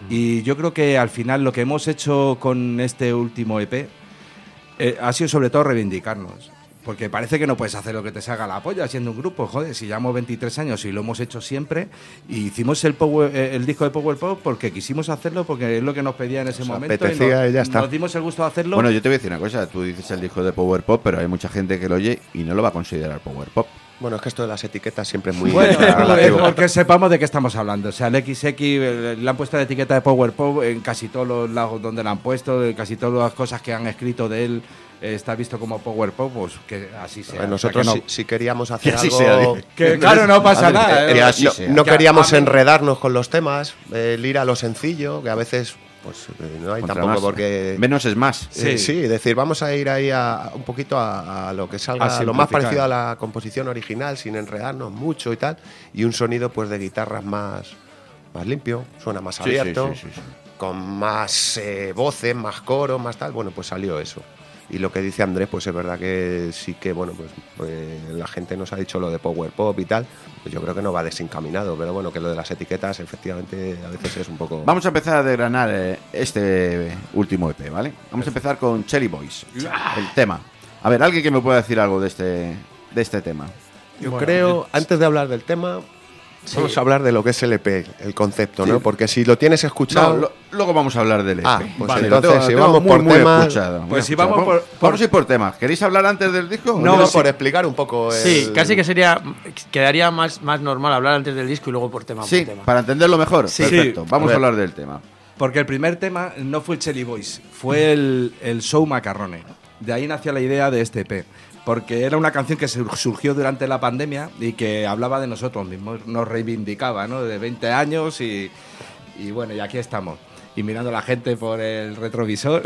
Y yo creo que al final lo que hemos hecho con este último E P eh, ha sido sobre todo reivindicarnos. Porque parece que no puedes hacer lo que te salga la polla siendo un grupo. Joder, si llevamos veintitrés años y lo hemos hecho siempre. Y hicimos el, power, eh, el disco de Power Pop porque quisimos hacerlo, porque es lo que nos pedía en ese Nos momento. apetecía nos, y ya está. Nos dimos el gusto de hacerlo. Bueno, yo te voy a decir una cosa. Tú dices el disco de Power Pop, pero hay mucha gente que lo oye y no lo va a considerar Power Pop. Bueno, es que esto de las etiquetas siempre es muy Bueno, relativo. es porque sepamos de qué estamos hablando. O sea, el X X eh, le han puesto la etiqueta de Power Pop en casi todos los lados donde la han puesto, en casi todas las cosas que han escrito de él. eh, Está visto como Power Pop, pues que así sea. A ver, nosotros O sea, que si, si queríamos hacer así algo... sea, dice. Que claro, no pasa nada. que eh. así no, sea. no Que queríamos a mí- enredarnos con los temas, eh, el ir a lo sencillo, que a veces pues eh, no hay Contra tampoco más. porque... Menos es más. Eh, Sí. sí, decir, vamos a ir ahí a, a un poquito a, a lo que salga, A lo más simplificar. parecido a la composición original, sin enredarnos mucho y tal, y un sonido pues de guitarras más, más limpio, suena más Sí, abierto, sí, sí, sí, sí. con más eh, voces, más coro, más tal, bueno, pues salió eso. Y lo que dice Andrés, pues es verdad que sí que, bueno, pues, pues la gente nos ha dicho lo de Power Pop y tal, pues yo creo que no va desencaminado, pero bueno, que lo de las etiquetas efectivamente a veces es un poco... Vamos a empezar a desgranar eh, este último E P, ¿vale? Vamos a empezar con Cherry Boys, el tema. A ver, alguien que me pueda decir algo de este, de este tema. Yo creo, antes de hablar del tema, vamos a hablar de lo que es el E P, el concepto, Sí. ¿no? Porque si lo tienes escuchado... No, lo- luego vamos a hablar del E P. Ah, pues Vale, entonces, lo tengo- si lo tengo vamos muy, por muy temas- escuchado, muy Pues si escuchado. vamos por- por- Vamos a ir por temas. ¿Queréis hablar antes del disco? No, Yo por sí. explicar un poco el... Sí, casi que sería. Quedaría más, más normal hablar antes del disco y luego por tema. Sí, por tema. para entenderlo mejor. Sí. Perfecto. Sí. Vamos A a, ver. hablar del tema. Porque el primer tema no fue el Cherry Boys, fue el, el Show Macarrone. De ahí nació la idea de este E P. Porque era una canción que sur- surgió durante la pandemia y que hablaba de nosotros mismos, nos reivindicaba, ¿no? De veinte años y, y bueno, y aquí estamos. Y mirando a la gente por el retrovisor.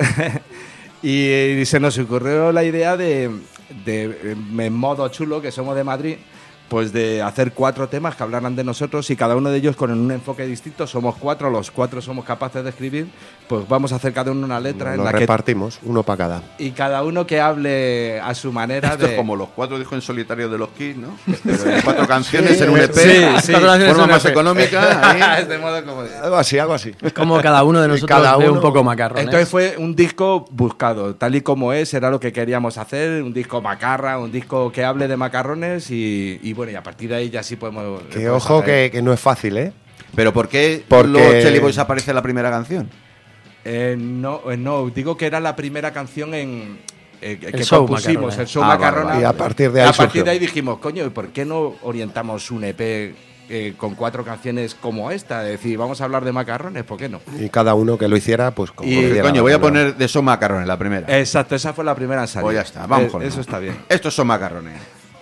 y, y se nos ocurrió la idea de, de, en modo chulo, que somos de Madrid, pues de hacer cuatro temas que hablaran de nosotros y cada uno de ellos con un enfoque distinto. Somos cuatro, los cuatro somos capaces de escribir, pues vamos a hacer cada uno una letra en Nos la que repartimos, uno para cada. y cada uno que hable a su manera Esto de es como los cuatro discos en solitario de los Kiss, ¿no? Pero en cuatro canciones en un E P, Sí, sí. Cuatro canciones en forma un más E P. económica. ahí. de modo como Algo así, algo así. Como cada uno de nosotros cada ve uno- un poco macarrones. Entonces fue un disco buscado, tal y como es, era lo que queríamos hacer, un disco macarra, un disco que hable de macarrones y, y bueno, y a partir de ahí ya sí podemos... Que podemos ojo hacer. que, que no es fácil, ¿eh? Pero ¿por qué Porque- los Cherry Boys aparece en la primera canción? Eh, no, eh, no, digo que era la primera canción en... eh, que El show compusimos, Macarrona. el show Ah, vale, Macarrona. vale. Y a partir de ahí A partir surgió. de ahí dijimos, coño, ¿y por qué no orientamos un E P eh, con cuatro canciones como esta? Es decir, vamos a hablar de macarrones, ¿por qué no? Y cada uno que lo hiciera, pues como Y, le diera Coño, la voy a gana. poner de Son Macarrones la primera. Exacto, esa fue la primera en salir. Pues ya está, vamos Eh, con Eso ello. está bien. Estos son Macarrones.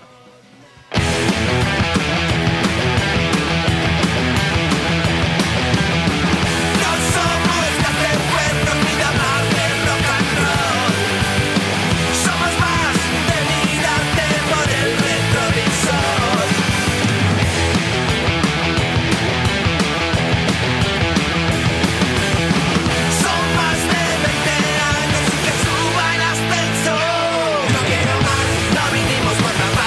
No somos de hacer cuernos ni de hablar de rock and roll. Somos más de mirarte por el retrovisor. Son más de veinte años y que suba el ascensor. No quiero más, no vinimos por la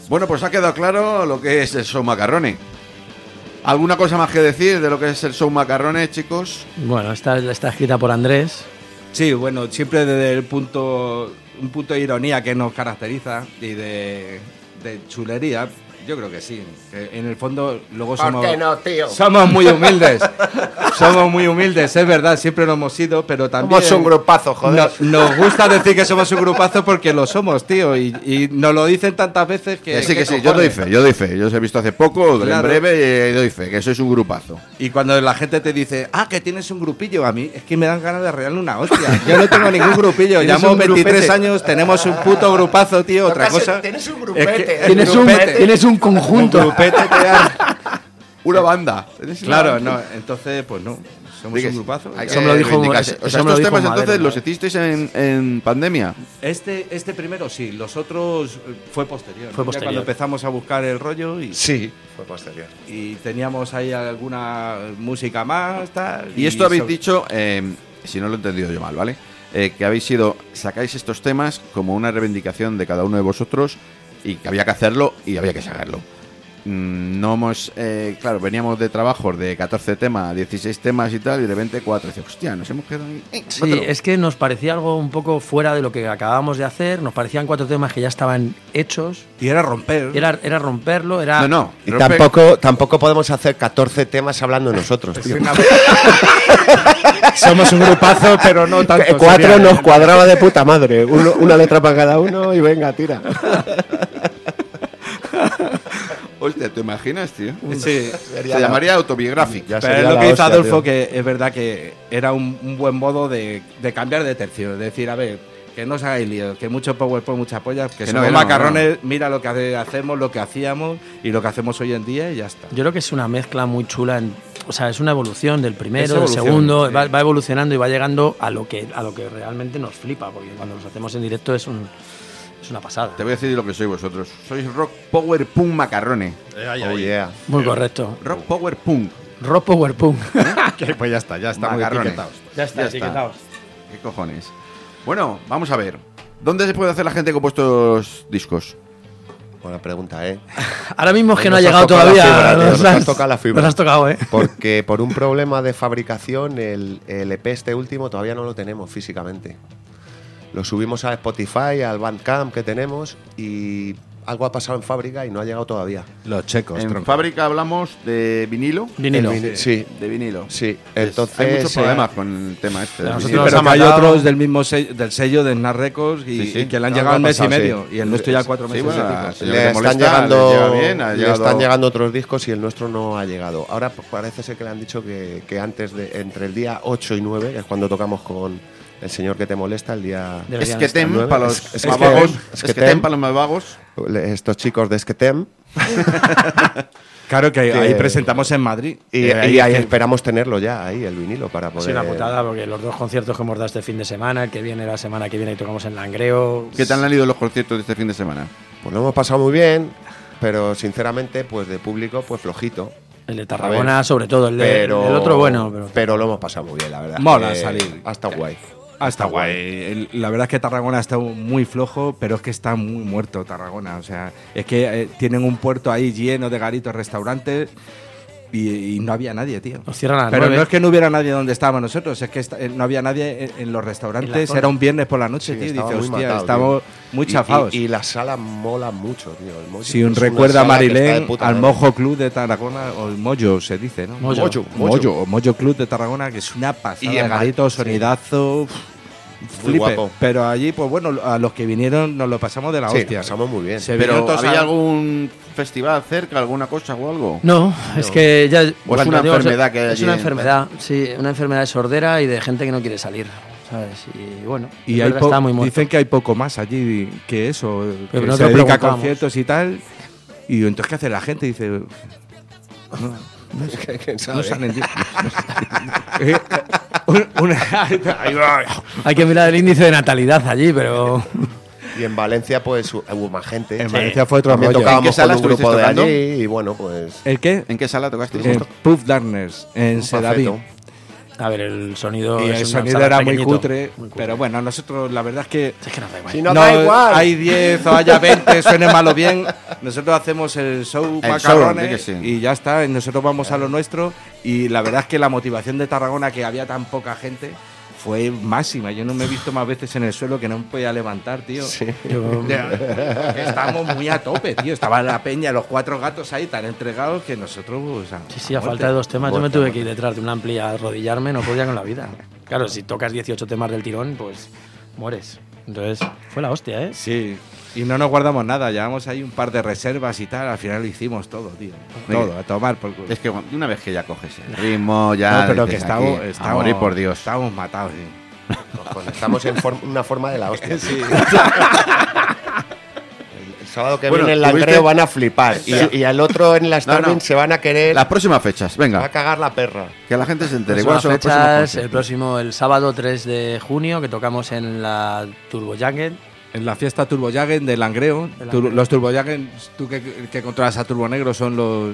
Bueno, pues ha quedado claro lo que es el show Macarrone. ¿Alguna cosa más que decir de lo que es el show Macarrone, chicos? Bueno, esta está escrita por Andrés. Sí, bueno, siempre desde el punto, un punto de ironía que nos caracteriza y de, de chulería, yo creo que sí. Que en el fondo luego somos, ¿Por qué no, tío? somos muy humildes. Somos muy humildes, es verdad, siempre lo hemos sido, pero también... Somos un grupazo, joder. No- nos gusta decir que somos un grupazo porque lo somos, tío, y, y nos lo dicen tantas veces que... Que sí, que ¿qué sí, yo doy cojones? fe, yo doy fe. Yo os he visto hace poco, en Claro. breve, y doy fe, que sois un grupazo. Y cuando la gente te dice, ah, que tienes un grupillo, a mí es que me dan ganas de regalarle una hostia. Yo no tengo ningún grupillo, Tienes llevamos un veintitrés grupete. años, tenemos un puto grupazo, tío, otra Tocas- cosa. tienes un es grupete. que el Tienes un, grupete- tienes un conjunto. un grupete te da- Una banda. ¿Tenéis una Claro, banda? no, entonces, pues no, somos Di que un sí. grupazo. Hay Ya. que Eso me lo dijo- reivindicarse. eso O sea, me lo estos dijo temas Madero, entonces ¿no? los hicisteis en, en pandemia. Este, este primero sí, los otros eh, fue posterior. Fue Ya posterior. cuando empezamos a buscar el rollo y, Sí, fue posterior. y teníamos ahí alguna música más, tal. Y esto habéis so- dicho, eh, si no lo he entendido yo mal, ¿vale? Eh, que habéis sido, sacáis estos temas como una reivindicación de cada uno de vosotros y que había que hacerlo y había que sacarlo. Mm, No hemos, eh, claro, veníamos de trabajos de catorce temas, dieciséis temas y tal, y de repente cuatro. Y dice, hostia, nos hemos quedado ahí. Eh, Sí, mételo. es que nos parecía algo un poco fuera de lo que acabábamos de hacer. Nos parecían cuatro temas que ya estaban hechos. Y era romper. Era, era romperlo, era. No, no. Y rompe- tampoco, tampoco podemos hacer catorce temas hablando de nosotros, tío. Somos un grupazo, pero no tanto. Que Cuatro sería- nos cuadraba de puta madre. Uno- una letra para cada uno y venga, tira. Hostia, ¿te imaginas, tío? Sí. Se llamaría autobiográfico. Ya Pero sería es lo la que dice hostia, Adolfo, tío. que es verdad que era un, un buen modo de, de cambiar de tercio. De decir, a ver, que no os hagáis lío, que mucho PowerPoint, mucha polla, que, Que somos no, que no, macarrones, mira lo que hace- hacemos, lo que hacíamos y lo que hacemos hoy en día y ya está. Yo creo que es una mezcla muy chula. en- o sea, es una evolución del Es primero, del evolución, segundo. sí. Va, va evolucionando y va llegando a lo que a lo que realmente nos flipa. Porque cuando los hacemos en directo es, un, es una pasada. Te voy a decir lo que sois vosotros. Sois rock power punk macarrone. Oh, yeah. Muy correcto. Rock power punk. Rock Power Punk. pues ya está, ya estamos Macarrones. etiquetados. Ya está, Ya está. etiquetados. ¿Qué cojones? Bueno, vamos a ver. ¿Dónde se puede hacer la gente con vuestros discos? Buena pregunta, ¿eh? Ahora mismo es que no ha Nos has llegado tocado la todavía. fibra, tío, Nos nos has has- tocado la fibra. Nos has tocado, ¿eh? Porque por un problema de fabricación, el, el E P este último todavía no lo tenemos físicamente. Lo subimos a Spotify, al Bandcamp que tenemos y algo ha pasado en fábrica y no ha llegado todavía. Los checos, En tronco. fábrica hablamos de vinilo. Vinilo. El vini- sí, De vinilo. sí. Es- Entonces, hay muchos eh, problemas con el tema este. del nosotros Sí, vinilo. nos pero ha que hay mandado- otros del mismo sello, del sello de Snar Records y, Sí, sí. y que le han Algo llegado ha un mes y pasado, medio. sí. Y el nuestro ya cuatro Sí, meses. bueno, y pico. señor le que están, molesta, llegando, le llega bien, ha le llegado- están llegando otros discos y el nuestro no ha llegado. Ahora p- parece ser que le han dicho que, que antes de entre el día ocho y nueve, que es cuando tocamos con el señor que te molesta, el día Deberían Es que estar. tem nueve. para los Es- es más que vagos. tem, es Es que que tem. tem para los más vagos. estos chicos de Esquetem. Claro que, Que- ahí presentamos en Madrid. Y, Eh, y ahí es que- esperamos tenerlo ya, ahí, el vinilo, para Ha poder... sido una putada porque los dos conciertos que hemos dado este fin de semana, el que viene la semana que viene y tocamos en Langreo. ¿Qué tal han ido los conciertos de este fin de semana? Pues lo hemos pasado muy bien, pero sinceramente, pues de público, pues flojito. El de A Tarragona, ver, sobre todo. El, de, Pero, el otro bueno. Pero, pero lo hemos pasado muy bien, la verdad. Mola que salir. Ha estado guay. Ah, está guay. El- La verdad es que Tarragona ha estado muy flojo, pero es que está muy muerto Tarragona. O sea, es que eh, tienen un puerto ahí lleno de garitos, restaurantes y, y no había nadie, tío. nos cierran a las Pero nueve. no es que no hubiera nadie donde estábamos nosotros, es que esta- eh, no había nadie en, en los En la restaurantes. zona. Era un viernes por la noche, Sí, tío. Y estaba dice, muy hostia, matado, estamos tío. muy Y- chafados. Y, y la sala mola mucho, tío. El Mojo Si un es una recuerda a sala que está de Marilén, puta al madre. Mojo Club de Tarragona, o el Mojo se dice, ¿no? Mojo. Mojo, Mojo, o Mojo Club de Tarragona, que es una pasada. Y en Garito, Mal- sí. sonidazo. uf, Muy flipe. guapo. Pero allí, pues bueno, a los que vinieron nos lo pasamos de la Sí, hostia. pasamos muy bien. Se ¿Pero vinieron todos había a- algún festival cerca, alguna cosa o algo? No, es que ya. ¿O es cuando una digo, enfermedad que hay Es allí una en- enfermedad, sí, una enfermedad de sordera y de gente que no quiere salir, ¿sabes? Y bueno, Y es hay verdad, po- está muy muerto. dicen que hay poco más allí que eso, Pero que no se te lo dedica a preguntamos. conciertos y tal. Y entonces, ¿qué hace la gente? Dice, no, ¿Quién sabe? no salen. tío. Eh, un- una- ahí va. Hay que mirar el índice de natalidad allí, pero. Y en Valencia, pues hubo más gente. En Valencia fue otro También rollo. ¿En qué tocábamos sala con un grupo de estuvisteis allí tocando? y bueno, pues... ¿El qué? ¿En qué sala tocaste? En Puff Darkness, en un Sedaví. pafeto. A ver, el sonido. Y es el una sonido sala era muy pequeñito, cutre, muy cutre. pero bueno, nosotros la verdad es que Es que no da igual. Si no da igual. hay diez o haya veinte, suene mal o bien, nosotros hacemos el show El macarrones show, di que sí. y ya está, y nosotros vamos a lo nuestro y la verdad es que la motivación de Tarragona, que había tan poca gente, fue máxima. Yo no me he visto más veces en el suelo que no me podía levantar, tío. Yo- Estábamos muy a tope, tío. Estaba la peña, los cuatro gatos ahí tan entregados que nosotros... o sea, Sí, sí, a muerte. falta de dos temas yo me Muerte, tuve que muerte. ir detrás de una amplia a arrodillarme, no podía con la vida. Claro, si tocas dieciocho temas del tirón, pues mueres. Entonces, fue la hostia, ¿eh? Sí, y no nos guardamos nada. Llevamos ahí un par de reservas y tal. Al final lo hicimos todo, tío. Todo, a tomar por culo. Es que cuando- una vez que ya coges el ritmo, ya. No, pero dices, que estamos, aquí, estamos, a morir por Dios. Estamos matados, tío. Cojones, estamos en form- una forma de la hostia. Sí. El sábado que Bueno, viene en el ¿tuviste? Langreo van a flipar. Y, Sí. y al otro en la Starving no. se van a querer. Las próximas fechas, Va a venga, cagar la perra. que la gente se entere. Próximas ¿Cuáles son los próximos fechas, el conciertos? próximo, el sábado tres de junio, que tocamos en la Turbo Jacket. En la fiesta Turbo Jagen de Langreo. De Tur- Langreo. los Turbo Jagen, tú que, que controlas a Turbo Negro, son los.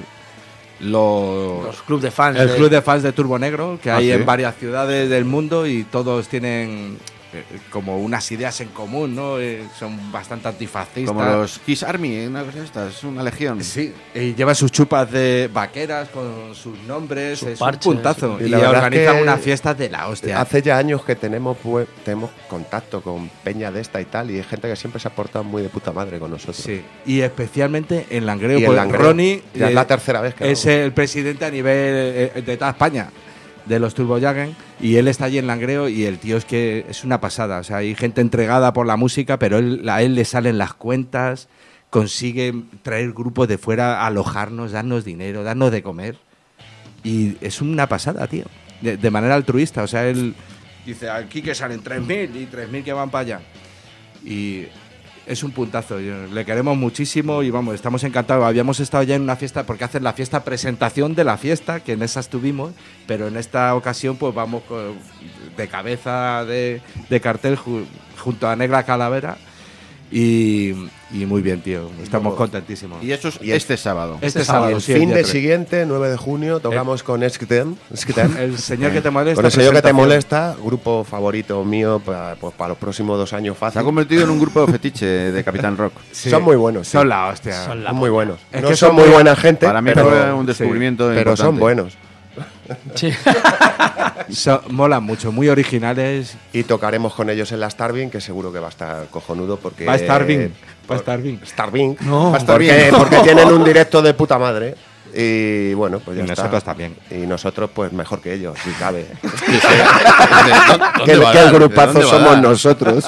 Los, Los clubs de fans. el de- club de fans de Turbo Negro, que Ah, hay ¿sí? en varias ciudades del mundo y todos tienen eh, como unas ideas en común, ¿no? Eh, son bastante antifascistas. Como los Kiss Army, una cosa de estas, es una legión. Sí, y llevan sus chupas de vaqueras con sus nombres, Sus es parches, un puntazo. y Y, la verdad organizan que una fiesta de la hostia. Hace ya años que tenemos, pues, tenemos contacto con peña de esta y tal. Y hay gente que siempre se ha portado muy de puta madre con nosotros. Sí, y especialmente en Langreo. Y en pues Langreo. Ronnie Ya es eh, la tercera vez que es vamos. el presidente a nivel eh, de toda España de los Turbo Jagen y él está allí en Langreo y el tío es que es una pasada. O sea, hay gente entregada por la música, pero él, a él le salen las cuentas, consigue traer grupos de fuera, alojarnos, darnos dinero, darnos de comer. Y es una pasada, tío. De, de manera altruista. O sea, él dice, aquí que salen tres mil y tres mil que van para allá. Y es un puntazo. Yo- le queremos muchísimo y vamos, estamos encantados. Habíamos estado ya en una fiesta, porque hacen la fiesta presentación de la fiesta, que en esa estuvimos, pero en esta ocasión pues vamos con- de cabeza de, de cartel ju- junto a Negra Calavera. Y, y muy bien, tío. Estamos contentísimos. Y eso es Y el- este sábado. Este Y sábado, el sí, el fin día de tres. siguiente, nueve de junio, tocamos con Esquiten. Esquiten. El señor que te molesta. Con el señor que te presentación. molesta, grupo favorito mío para, pues, para los próximos dos años Se ha fácil. convertido en un grupo de fetiche de Capitán Rock. Sí. Son muy buenos. sí. Son la hostia. Son la Son muy buenos. Es no que son son muy muy- buena gente, Para mí pero, fue un descubrimiento pero son importante. buenos. Sí. Son- molan mucho, muy originales. Y tocaremos con ellos en la Starving, que seguro que va a estar cojonudo porque... Va a estar bien. Va por- a estar bien. Starving. No. Va a estar porque, bien. porque tienen un directo de puta madre. Y bueno, pues ya Y está. nosotros también. Y nosotros, pues mejor que ellos, si cabe. ¿Dónde que el, va a que el dar? ¿De grupazo dónde va a somos dar? nosotros.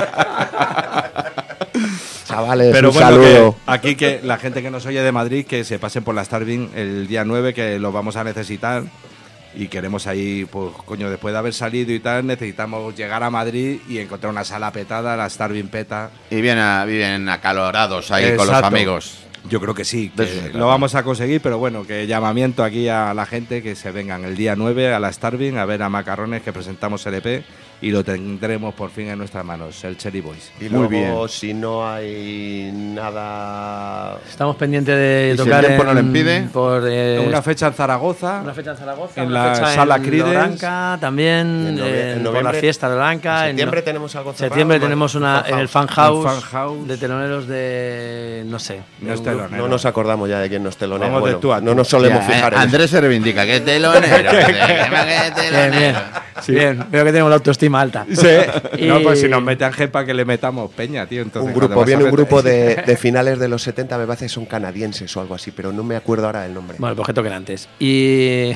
Chavales, Pero un bueno, saludo. que aquí que la gente que nos oye de Madrid, que se pasen por la Starving el día nueve, que lo vamos a necesitar. Y queremos ahí, pues coño, después de haber salido y tal, necesitamos llegar a Madrid y encontrar una sala petada, la Starving peta. Y bien, a- viven acalorados ahí con los Exacto. amigos. Yo creo que sí, De que eso se trata. lo vamos a conseguir, pero bueno, que llamamiento aquí a la gente que se vengan el día nueve a la Starving a ver a Macarrones, que presentamos el E P y lo tendremos por fin en nuestras manos, el Cherry Boys. Y Muy luego, bien. si no hay nada... Estamos pendientes de ¿Y si el tocar tiempo no en- lo impide? por eh, Una fecha en Zaragoza. una fecha en Zaragoza, en una la fecha Sala en Cridens. Loranca, también En novie- eh, en por noviembre- la fiesta de Loranca. en septiembre no- tenemos algo En cerrado, septiembre ¿no? tenemos una Un en el fan fan house, Un fan house. de teloneros de no sé. No de es un grupo- telonero. No nos acordamos ya de quién nos telonea. Vamos de Bueno, tú a no tú. nos solemos Ya, eh, fijar en eso. Andrés se reivindica, que telonero. que Bien, bien. telonero. Bien, veo que tenemos la autoestima alta. Sí. Y- No, pues si nos mete Ángel para que le metamos peña, tío. Entonces, Un cuando grupo, vas a viene un meter- grupo de, de finales de los setenta, me parece que son canadienses o algo así, pero no me acuerdo ahora del nombre. Bueno, pues que toquen antes. Y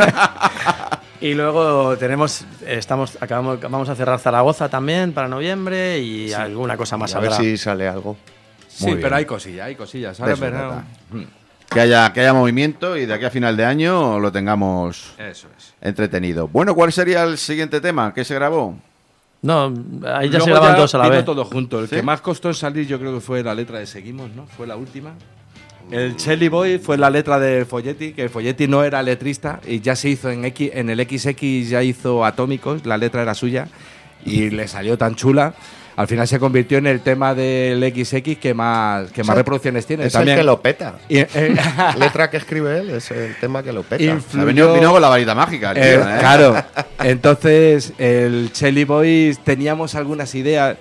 y luego tenemos estamos acabamos vamos a cerrar Zaragoza también para noviembre y alguna cosa más a ver habrá. si sale algo. Sí, Muy pero bien. hay cosillas, hay cosillas. De Ahora eso se verano- trata. Mm, Que haya, que haya movimiento y de aquí a final de año lo tengamos Eso es. entretenido. Bueno, ¿cuál sería el siguiente tema que se grabó? No, ahí ya Luego se graban todos a la vino vez. todo junto. El ¿Sí? que más costó en salir yo creo que fue la letra de Seguimos, ¿no? Fue la última. El Chelly Boy fue la letra de Folletti, que Folletti no era letrista y ya se hizo en X, en el equis equis ya hizo Atómicos, la letra era suya y le salió tan chula. Al final se convirtió en el tema del equis equis que más, que más el- reproducciones tiene. Es También, el que lo peta. y, eh, Letra que escribe él es el tema que lo peta. Influ- Ha venido, vino con la varita mágica, el Eh, tío, ¿eh? Claro. Entonces, el Chelly Boys teníamos algunas ideas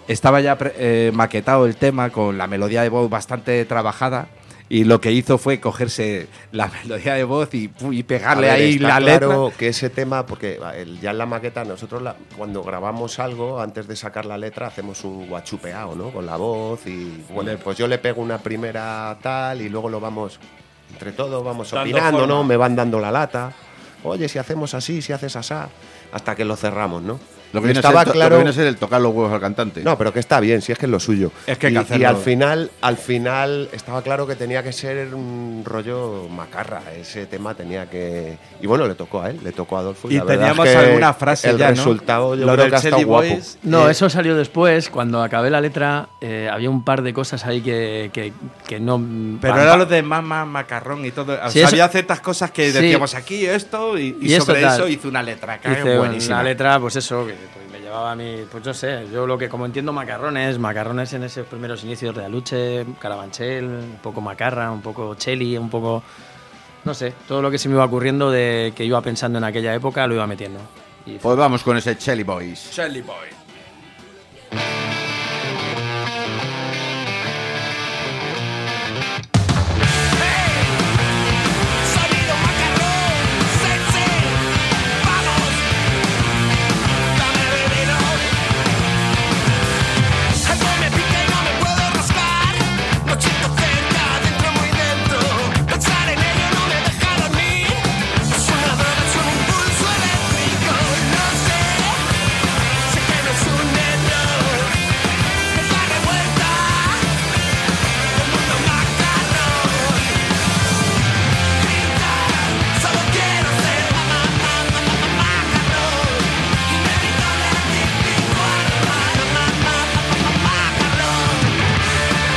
estaba ya pre- eh, maquetado el tema con la melodía de voz bastante trabajada. Y lo que hizo fue cogerse la melodía de voz y, pu- y pegarle A ver, ahí está la claro letra. que ese tema, porque el- ya en la maqueta nosotros la- cuando grabamos algo, antes de sacar la letra, hacemos un guachupeado, ¿no? Con la voz y bueno, pues yo le pego una primera tal y luego lo vamos, entre todos vamos Dando opinando, forma. ¿no? Me van dando la lata. Oye, si hacemos así, si haces asá, hasta que lo cerramos, ¿no? Lo Y que, viene a estaba ser, to- lo claro. que viene a ser el tocar los huevos al cantante. No, pero que está bien, si es que es lo suyo. Es que hay y, que y hacerlo. al final, al final estaba claro que tenía que ser un rollo macarra. Ese tema tenía que. Y bueno, le tocó a él, le tocó a Adolfo. Y la verdad teníamos es que alguna frase el ya, ¿no? resultado yo Lo creo del que ha estado Chelly guapo. Boys. No, Eh, eso salió después. Cuando acabé la letra, eh, había un par de cosas ahí que, que, que no. Pero pa- era pa- lo de mamá, macarrón y todo. O Sí, sea, eso- había ciertas cosas que Sí. decíamos aquí esto y, y Y esto sobre tal. eso hizo una letra que Hice es buenísima. una letra, pues eso, que pues me llevaba a mí, pues yo sé, yo lo que como entiendo macarrones, macarrones en esos primeros inicios de Aluche, Carabanchel, un poco macarra, un poco cheli, un poco, no sé, todo lo que se me iba ocurriendo de que iba pensando en aquella época lo iba metiendo. Y Pues vamos con ese Chelly Boys. Chelly Boy. Sonido macarrón, sexy, vamos, dame veneno. Algo me pica y no me puedo rascar. Nochito cerca, dentro muy dentro. Pensar en ello no me deja dormir. Es una droga, es un impulso eléctrico. No sé, sé que no es un error. Es la revuelta del mundo macarrón. Solo quiero ser mamá, mamá, mamá, macarrón. Inevitable, típico, mamá, mamá, mamá, macarrón.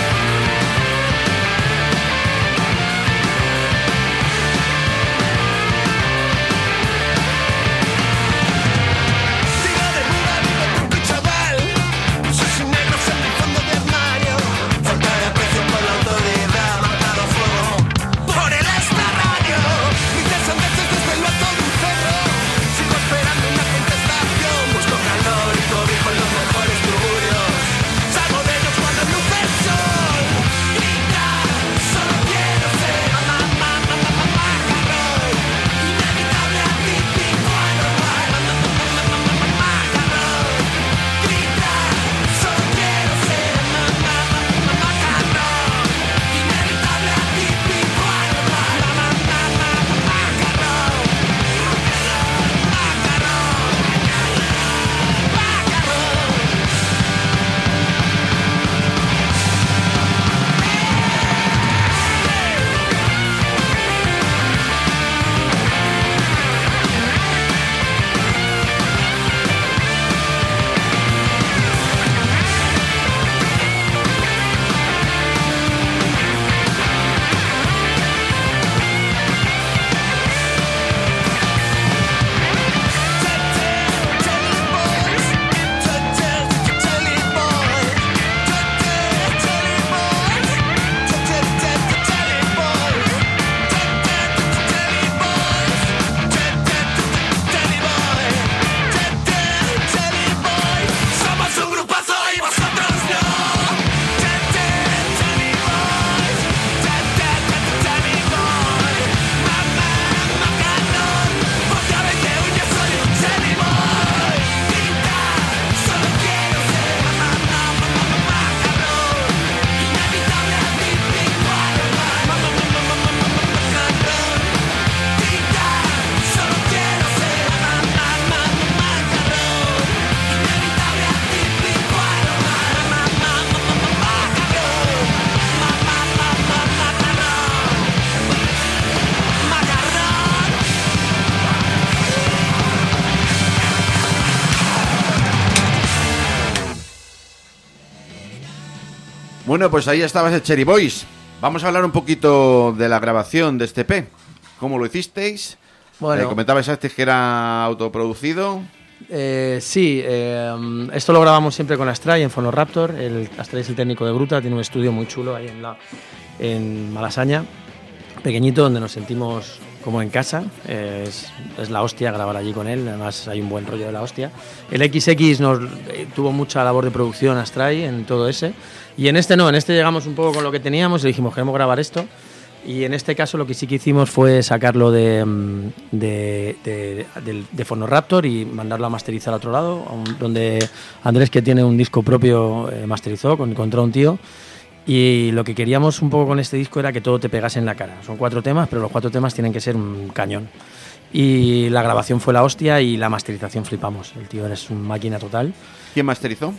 Tiro de muda, vivo truco y chaval. Soy sin negros en mi fondo de armario. Falta de aprecio por la autoridad, matado a fuego por el extrarradio. Mis sandeces desde lo alto de un cerro. Sigo esperando una contestación. Busco calor y cobijo en los mejores tuburios. Salgo de ellos cuando luce el sol. Grita, solo quiero ser mamá, mamá, mamá, macarrón. Inevitable, atípico, anormal. Mamá, mamá, mamá, mamá, macarrón. Grita, solo quiero ser mamá, mamá, mamá, macarrón. Inevitable, atípico, anormal. Mamá, mamá, mamá, macarrón. Somos un grupazo y vosotros no. Mamá, macarrón, vos sabés que hoy yo soy un Chelly Boy. Grita, solo quiero ser mamá, mamá, mamá, macarrón. Inevitable, atípico, anormal. Mamá, mamá, mamá, mamá, macarrón. Grita, solo quiero ser mamá, mamá, mamá, macarrón. Inevitable, atípico, anormal. Mamá, mamá, mamá, macarrón. Mamá, mamá, macarrón. Macarrón. Bueno, pues ahí estaba ese Cherry Boys. Vamos a hablar un poquito de la grabación de este E P. ¿Cómo lo hicisteis? Bueno. Eh, comentabais antes que era autoproducido. Eh, sí, eh, esto lo grabamos siempre con Astray en Phonoraptor. El Astray es el técnico de Gruta, tiene un estudio muy chulo ahí en, la, en Malasaña, pequeñito, donde nos sentimos como en casa. Eh, es, es la hostia grabar allí con él, además hay un buen rollo de la hostia. El equis equis nos eh, tuvo mucha labor de producción Astray en todo ese, y en este no, en este llegamos un poco con lo que teníamos y dijimos queremos grabar esto, y en este caso lo que sí que hicimos fue sacarlo de, de, de, de, de Phonoraptor y mandarlo a masterizar a otro lado, a un, donde Andrés, que tiene un disco propio, eh, masterizó, con, encontró a un tío. Y lo que queríamos un poco con este disco era que todo te pegase en la cara. Son cuatro temas, pero los cuatro temas tienen que ser un cañón. Y la grabación fue la hostia y la masterización flipamos. El tío es una máquina total. ¿Quién masterizó?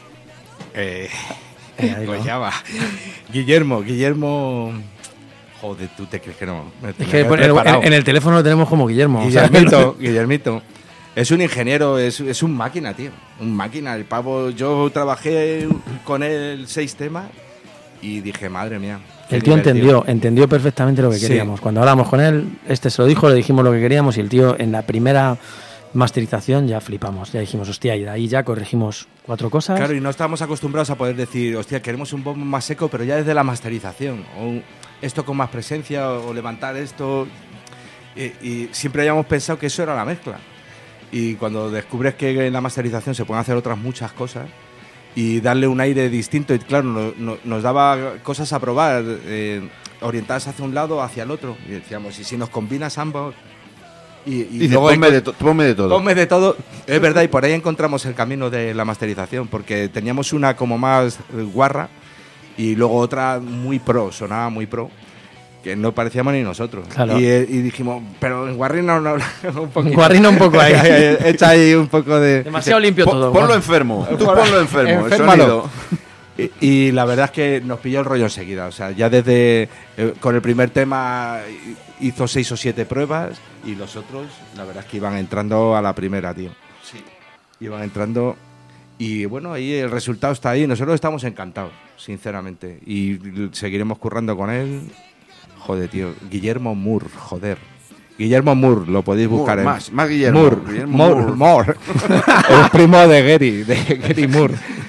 Eh, Eh, ahí pues va. ya va. Guillermo, Guillermo. Joder, ¿tú te crees que no? Me Es tenía que haber en, preparado. en el teléfono lo tenemos como Guillermo. o sea, Guillermito, Guillermito. Es un ingeniero, es, es un máquina, tío. Un máquina. El pavo, yo trabajé con él seis temas y dije, madre mía. qué el tío nivel, entendió, entendió perfectamente lo que Sí. queríamos. Cuando hablamos con él, este se lo dijo, le dijimos lo que queríamos y el tío en la primera masterización ya flipamos. Ya dijimos, hostia, y de ahí ya corregimos cuatro cosas. Claro, y no estábamos acostumbrados a poder decir, hostia, queremos un bombo más seco, pero ya desde la masterización. O un- esto con más presencia, o levantar esto. Y, y siempre habíamos pensado que eso era la mezcla. Y cuando descubres que en la masterización se pueden hacer otras muchas cosas y darle un aire distinto, y claro, no- no- nos daba cosas a probar, eh, orientadas hacia un lado o hacia el otro. Y decíamos, y si nos combinas ambos. Y, y Dice, luego ponme encon- de, to- ponme de todo. Ponme de todo. Es verdad, y por ahí encontramos el camino de la masterización, porque teníamos una como más eh, guarra y luego otra muy pro, sonaba muy pro, que no parecíamos ni nosotros. Claro. Y, eh, y dijimos, pero en guarrina no, no, un poquito. Guarrina un poco ahí. Echa ahí un poco de... Demasiado limpio Po- todo. ponlo Juan. enfermo. Tú Ponlo- ponlo enfermo. El Enférmalo. sonido. Y, y la verdad es que nos pilló el rollo enseguida. O sea, ya desde eh, con el primer tema hizo seis o siete pruebas y los otros, la verdad es que iban entrando a la primera, tío. Sí. Iban entrando y bueno, ahí el resultado está ahí. Nosotros estamos encantados, sinceramente. Y l- seguiremos currando con él. Joder, tío. Guillermo Moore, joder. Guillermo Moore, lo podéis buscar Moore, en... más, más Guillermo. Moore, Guillermo Moore, Moore. Moore. El primo de Gary, de Gary Moore.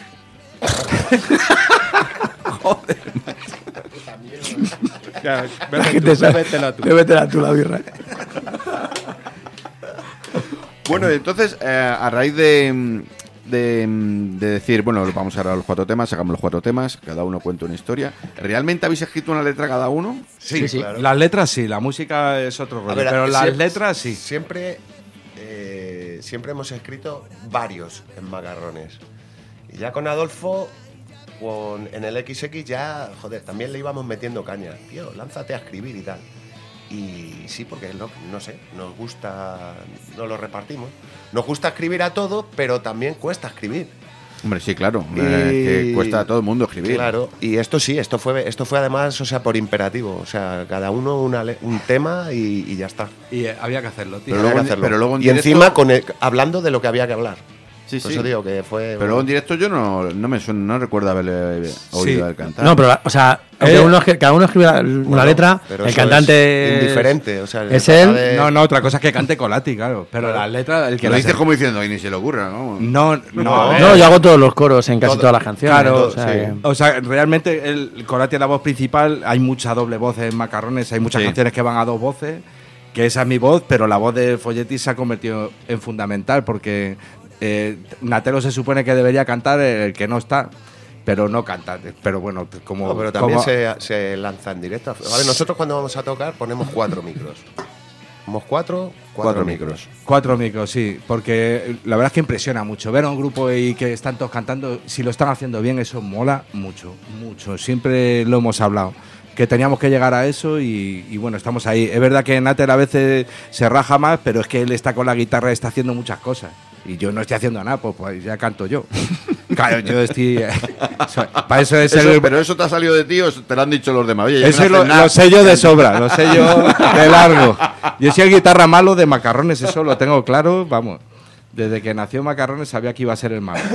Ya, Que te sa- Bébetela tú la birra. Bueno, entonces, eh, a raíz de, de, de decir, bueno, vamos a grabar los cuatro temas, sacamos los cuatro temas, cada uno cuenta una historia. ¿Realmente habéis escrito una letra cada uno? Sí, sí. Claro. Las letras sí, la música es otro rollo, A ver, pero sie- las letras sí. Siempre, eh, siempre hemos escrito varios en Macarrones. Y ya con Adolfo, con, en el equis equis ya, joder, también le íbamos metiendo caña. Tío, lánzate a escribir y tal. Y sí, porque no, no sé, nos gusta, nos lo repartimos. Nos gusta escribir a todo, pero también cuesta escribir. Hombre, sí, claro. Y- eh, que cuesta a todo el mundo escribir. Claro, y esto sí, esto fue, esto fue además, o sea, por imperativo. O sea, cada uno una le- un tema y, y ya está. Y eh, había que hacerlo, tío. Pero Había luego que en- hacerlo. pero luego en y directo- encima con el- hablando de lo que había que hablar. Sí, Por sí. eso digo que fue. Pero luego en directo yo no, no me suena, no recuerdo haberle oído Sí. el cantar. No, pero, la- o sea, aunque Eh, uno escri- cada uno escribe la- una Bueno, letra, pero el eso cantante. es indiferente. O sea, es se él. trata de- No, no, otra cosa es que cante Colati, claro. Pero Claro. las letras, el que que lo las- dices como diciendo, y ni se le ocurra, ¿no? No, no, No, a ver. No, yo hago todos los coros en casi Todo- todas las canciones. Claro, o sea, sí. que- O sea, realmente el Colati es la voz principal, hay mucha doble voz en Macarrones, hay muchas Sí. canciones que van a dos voces, que esa es mi voz, pero la voz de Folletti se ha convertido en fundamental porque eh, Natelo se supone que debería cantar el que no está, pero no canta. Pero bueno, como... No, pero también como- se, se lanza en directo. A ver, nosotros cuando vamos a tocar ponemos cuatro micros. Somos cuatro, cuatro, Cuatro micros. micros. Cuatro micros, sí, porque la verdad es que impresiona mucho. Ver a un grupo y que están todos cantando, si lo están haciendo bien, eso mola mucho, mucho. Siempre lo hemos hablado, que teníamos que llegar a eso y, y bueno, estamos ahí. Es verdad que Nater a veces se raja más, pero es que él está con la guitarra y está haciendo muchas cosas. Y yo no estoy haciendo nada, pues, pues ya canto yo. Claro, yo estoy... para eso es Eso- el... pero eso te ha salido de ti o te lo han dicho los demás. Oye, ya Eso no lo, haces nada. lo sé yo de sobra, lo sé yo de largo. Yo soy el guitarra malo de Macarrones, eso lo tengo claro, vamos. Desde que nació Macarrones sabía que iba a ser el malo.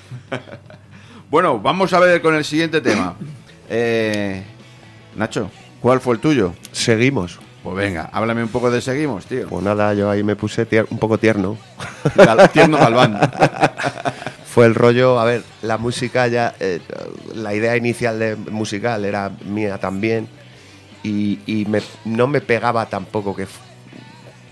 Bueno, vamos a ver con el siguiente tema. Eh, Nacho, ¿cuál fue el tuyo? Seguimos. Pues venga, háblame un poco de Seguimos, tío. Pues nada, yo ahí me puse tier- un poco tierno. Gal- Tierno Galván. Fue el rollo, a ver, la música ya, eh, la idea inicial de musical era mía también y, y me- no me pegaba tampoco que f-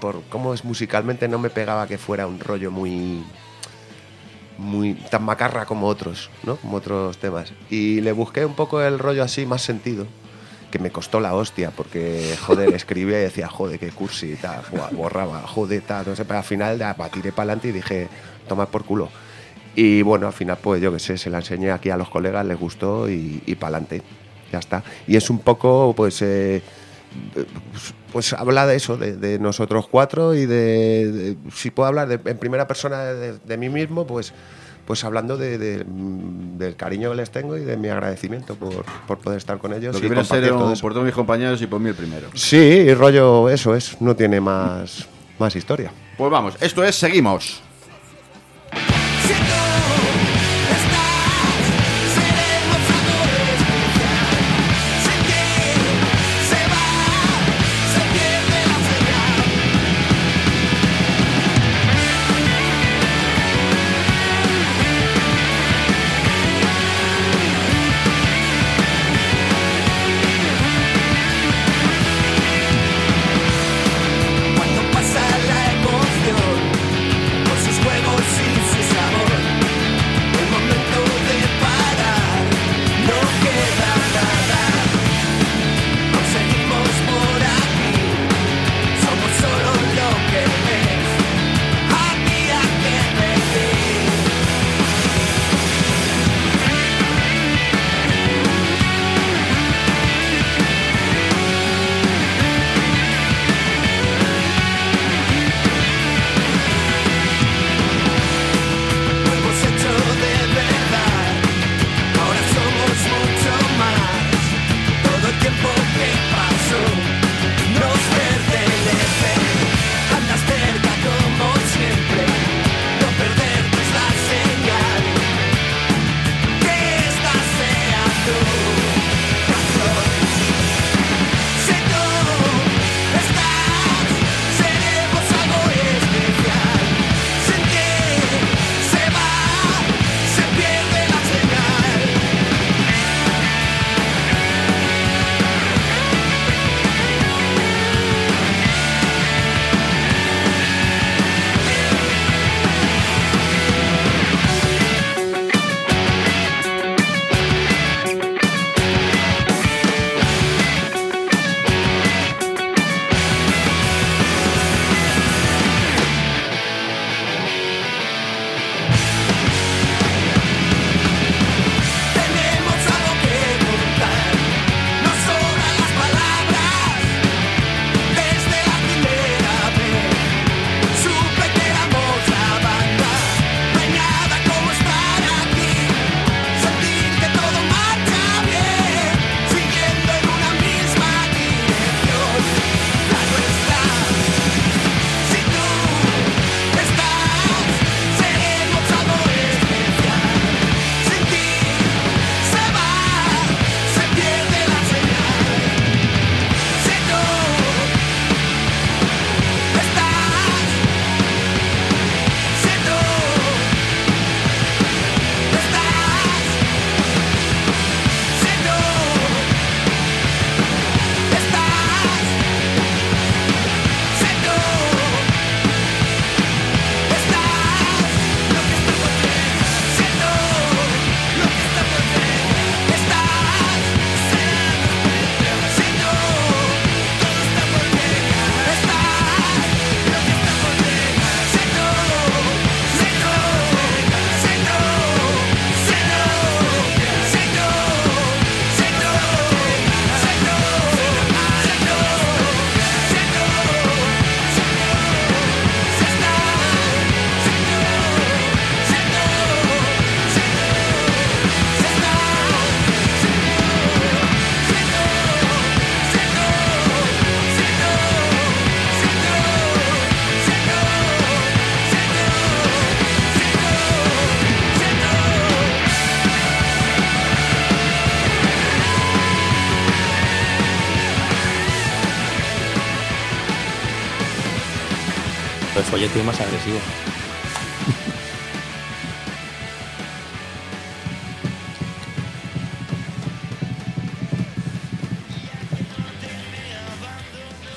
por cómo es musicalmente, no me pegaba que fuera un rollo muy muy tan macarra como otros, ¿no? Como otros temas. Y le busqué un poco el rollo así, más sentido, que me costó la hostia, porque, joder, escribía y decía, joder, qué cursi, tal, borraba, joder, tal, no sé, pero al final ya, tiré para adelante y dije, toma por culo. Y bueno, al final, pues yo qué sé, se la enseñé aquí a los colegas, les gustó y, y para adelante, ya está. Y es un poco, pues, eh, pues habla de eso, de, de nosotros cuatro y de, de, si puedo hablar de, en primera persona de, de mí mismo, pues, pues hablando de, de, del cariño que les tengo y de mi agradecimiento por, por poder estar con ellos. Lo que y viene a ser todo un, eso. por todos mis compañeros y por mí el primero. Sí, y rollo, eso es, no tiene más, más historia. Pues vamos, esto es Seguimos. Si tú estás, seremos amores. Sin ti se va, se pierde la señal. Cuando pasa la emoción, con sus juegos y su sabor, el momento de parar, no queda nada. Conseguimos por aquí, somos solo lo que ves. Había que pedir. Lo hemos hecho de verdad, ahora somos mucho más. Todo el tiempo que pasó nos pertenece. Andas cerca como siempre, no perderte es la señal. Que esta sea tu canción. Si tú estás, seremos algo especial. Sin ti se va, se pierde la señal. Tenemos algo que contar, nos sobran las palabras. Desde la primera vez supe que éramos la banda. No hay nada como estar aquí, sentir que todo marcha bien, siguiendo en una misma dirección, la nuestra. Si tú estás, seremos algo especial. Sin ti se va, se pierde la señal. Si tú estás, si tú estás, si tú estás, si tú estás, lo que está por llegar. Si tú, lo que está por llegar. Estás, será nuestro. Si tú, todo está por llegar. Estás, lo que está por llegar. Si tú, si tú, si tú, si tú, si tú, si tú, si tú, si tú, si tú, si El folleto es más agresivo.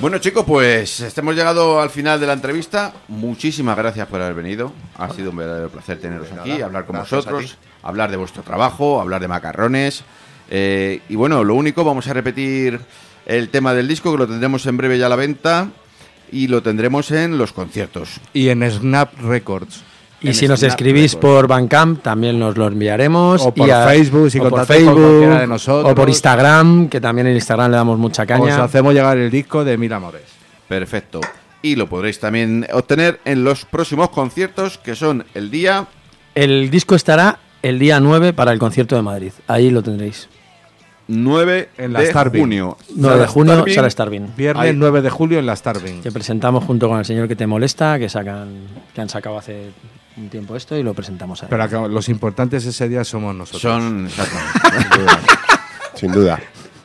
Bueno, chicos, pues hemos llegado al final de la entrevista. Muchísimas gracias por haber venido. Ha sido un verdadero placer teneros Nada, aquí, hablar con gracias a vosotros, hablar de vuestro trabajo, hablar de macarrones. Eh, y bueno, lo único, vamos a repetir el tema del disco, que lo tendremos en breve ya a la venta y lo tendremos en los conciertos. Y en Snap Records. Y En si nos Snap escribís Records. por Bandcamp, también nos lo enviaremos. O por y a- Facebook, si o por contactáis con cualquiera de nosotros. O por Instagram, que también en Instagram le damos mucha Os caña. hacemos llegar el disco de Mil Amores. Perfecto. Y lo podréis también obtener en los próximos conciertos, que son el día... El disco estará el día nueve para el concierto de Madrid. Ahí lo tendréis. nueve En la de Starving. junio. nueve de Sala junio, Starving. Sala Starvin. Viernes Ahí. nueve de julio en la Starving. Que presentamos junto con El Señor que te molesta, que sacan, que han sacado hace un tiempo esto y lo presentamos ahí. Pero acá los importantes ese día somos nosotros. Son... exactamente. Sin duda.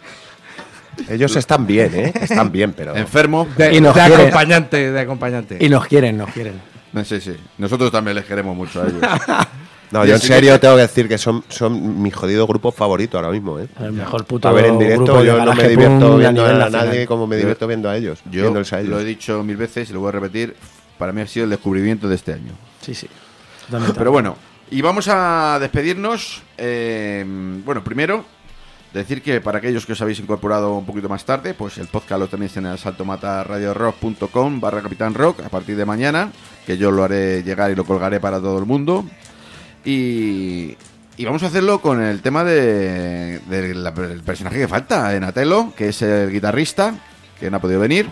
Ellos están bien, ¿eh? Están bien, pero... Enfermo. de, Y nos de quiere- acompañante, de acompañante. Y nos quieren, nos quieren. Sí, sí. Nosotros también les queremos mucho a ellos. No, Y yo el en serio siguiente- tengo que decir que son, son mi jodido grupo favorito ahora mismo, ¿eh? El mejor puto A ver, en directo grupo de yo no me garaje divierto punk viendo nivel a nacional. nadie como me Yo- divierto viendo a ellos. Yo viéndoles a ellos. lo he dicho mil veces y lo voy a repetir. Para mí ha sido el descubrimiento de este año. Sí, sí. Totalmente. Pero bueno, y vamos a despedirnos. eh, bueno, primero, decir que para aquellos que os habéis incorporado un poquito más tarde, pues el podcast lo tenéis en el saltomataradiorock.com barra Capitán Rock a partir de mañana, que yo lo haré llegar y lo colgaré para todo el mundo. Y, y vamos a hacerlo con el tema de, de la- del personaje que falta, en Atelo, que es el guitarrista, que no ha podido venir.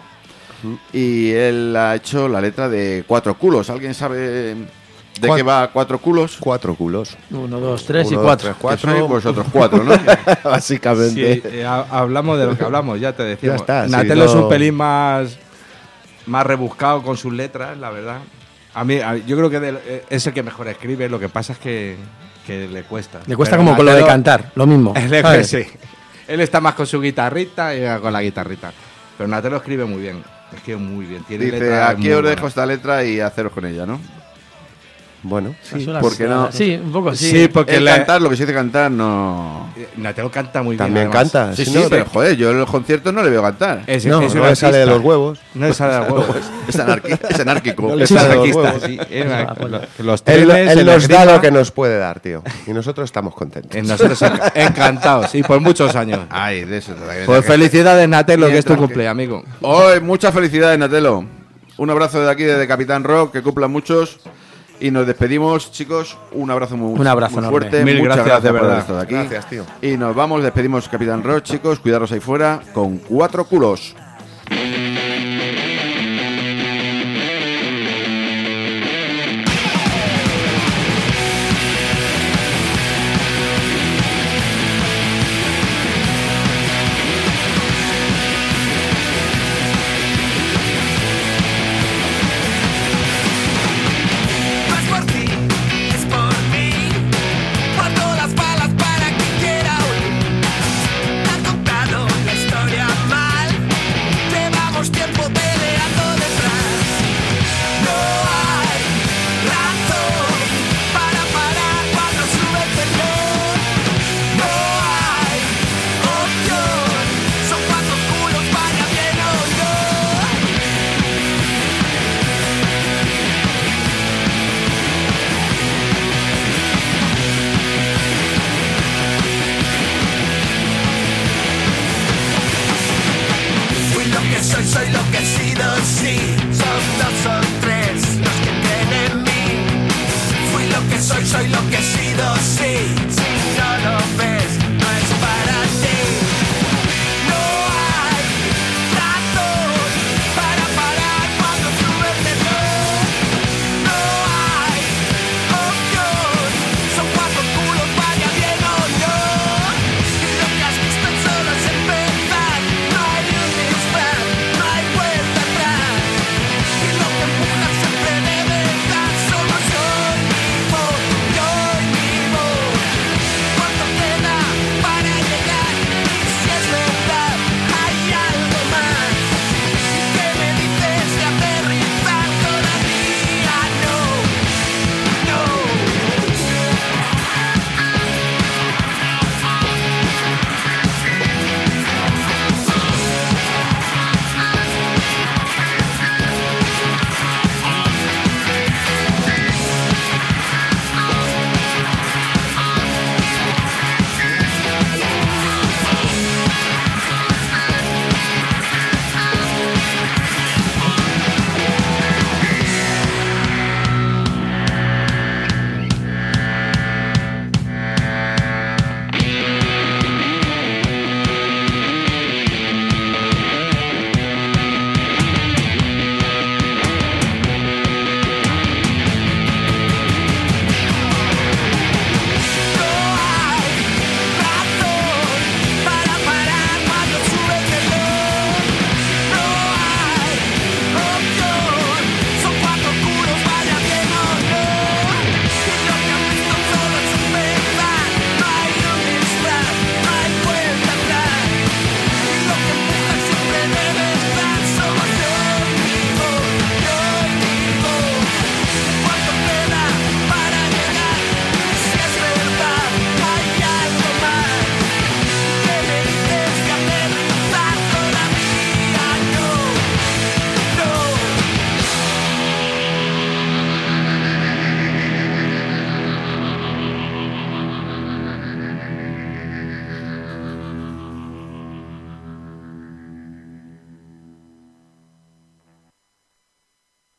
Y él ha hecho la letra de Cuatro Culos. ¿Alguien sabe de Cuat- qué va Cuatro Culos? Cuatro culos. Uno, dos, tres Uno, y dos, cuatro. tres, cuatro. Que sois vosotros cuatro, ¿no? Básicamente. Sí, eh, ha- hablamos de lo que hablamos, ya te decimos. Ya está, sí, Natelo es no- un pelín más, más rebuscado con sus letras, la verdad. A mí, a- yo creo que del- eh, es el que mejor escribe, lo que pasa es que, que le cuesta. Le cuesta Pero como con lo de Natelo- cantar, lo mismo. Él, ¿sabes? sí. Él está más con su guitarrita y con la guitarrita. Pero Natelo escribe muy bien, escribe muy bien. Tiene Dice, letras aquí muy os buenas. dejo esta letra y haceros con ella, ¿no? Bueno, Sí, ¿por qué no? Sí, un poco sí. Sí, porque El le- cantar, lo que se dice cantar, no... Eh, Natelo canta muy también bien. además. canta. Sí, si sí, no, pero joder, yo en los conciertos no le veo cantar. Es, No, es un no le sale de artista. los huevos. No le sale de los huevos. Es, anarqui- es anárquico. No le Es sale de los anarquista, huevos. sí. Es una- pues, lo- Los Él, trenes, él el nos da esgrima, lo que nos puede dar, tío. Y nosotros estamos contentos. en nosotros enc- encantados, y por muchos años. Ay, de eso. de- Pues felicidades, Natelo, que es tu Mientras que- cumple, amigo. Hoy, muchas felicidades, Natelo. Un abrazo de aquí, desde Capitán Rock, que cumplan muchos. Y nos despedimos, chicos. Un abrazo muy, Un abrazo muy enorme. fuerte. Mil Muchas gracias, gracias de por verdad. haber estado aquí. Gracias, tío. Y nos vamos, despedimos Capitán Rock, chicos. Cuidaros ahí fuera con Cuatro Culos.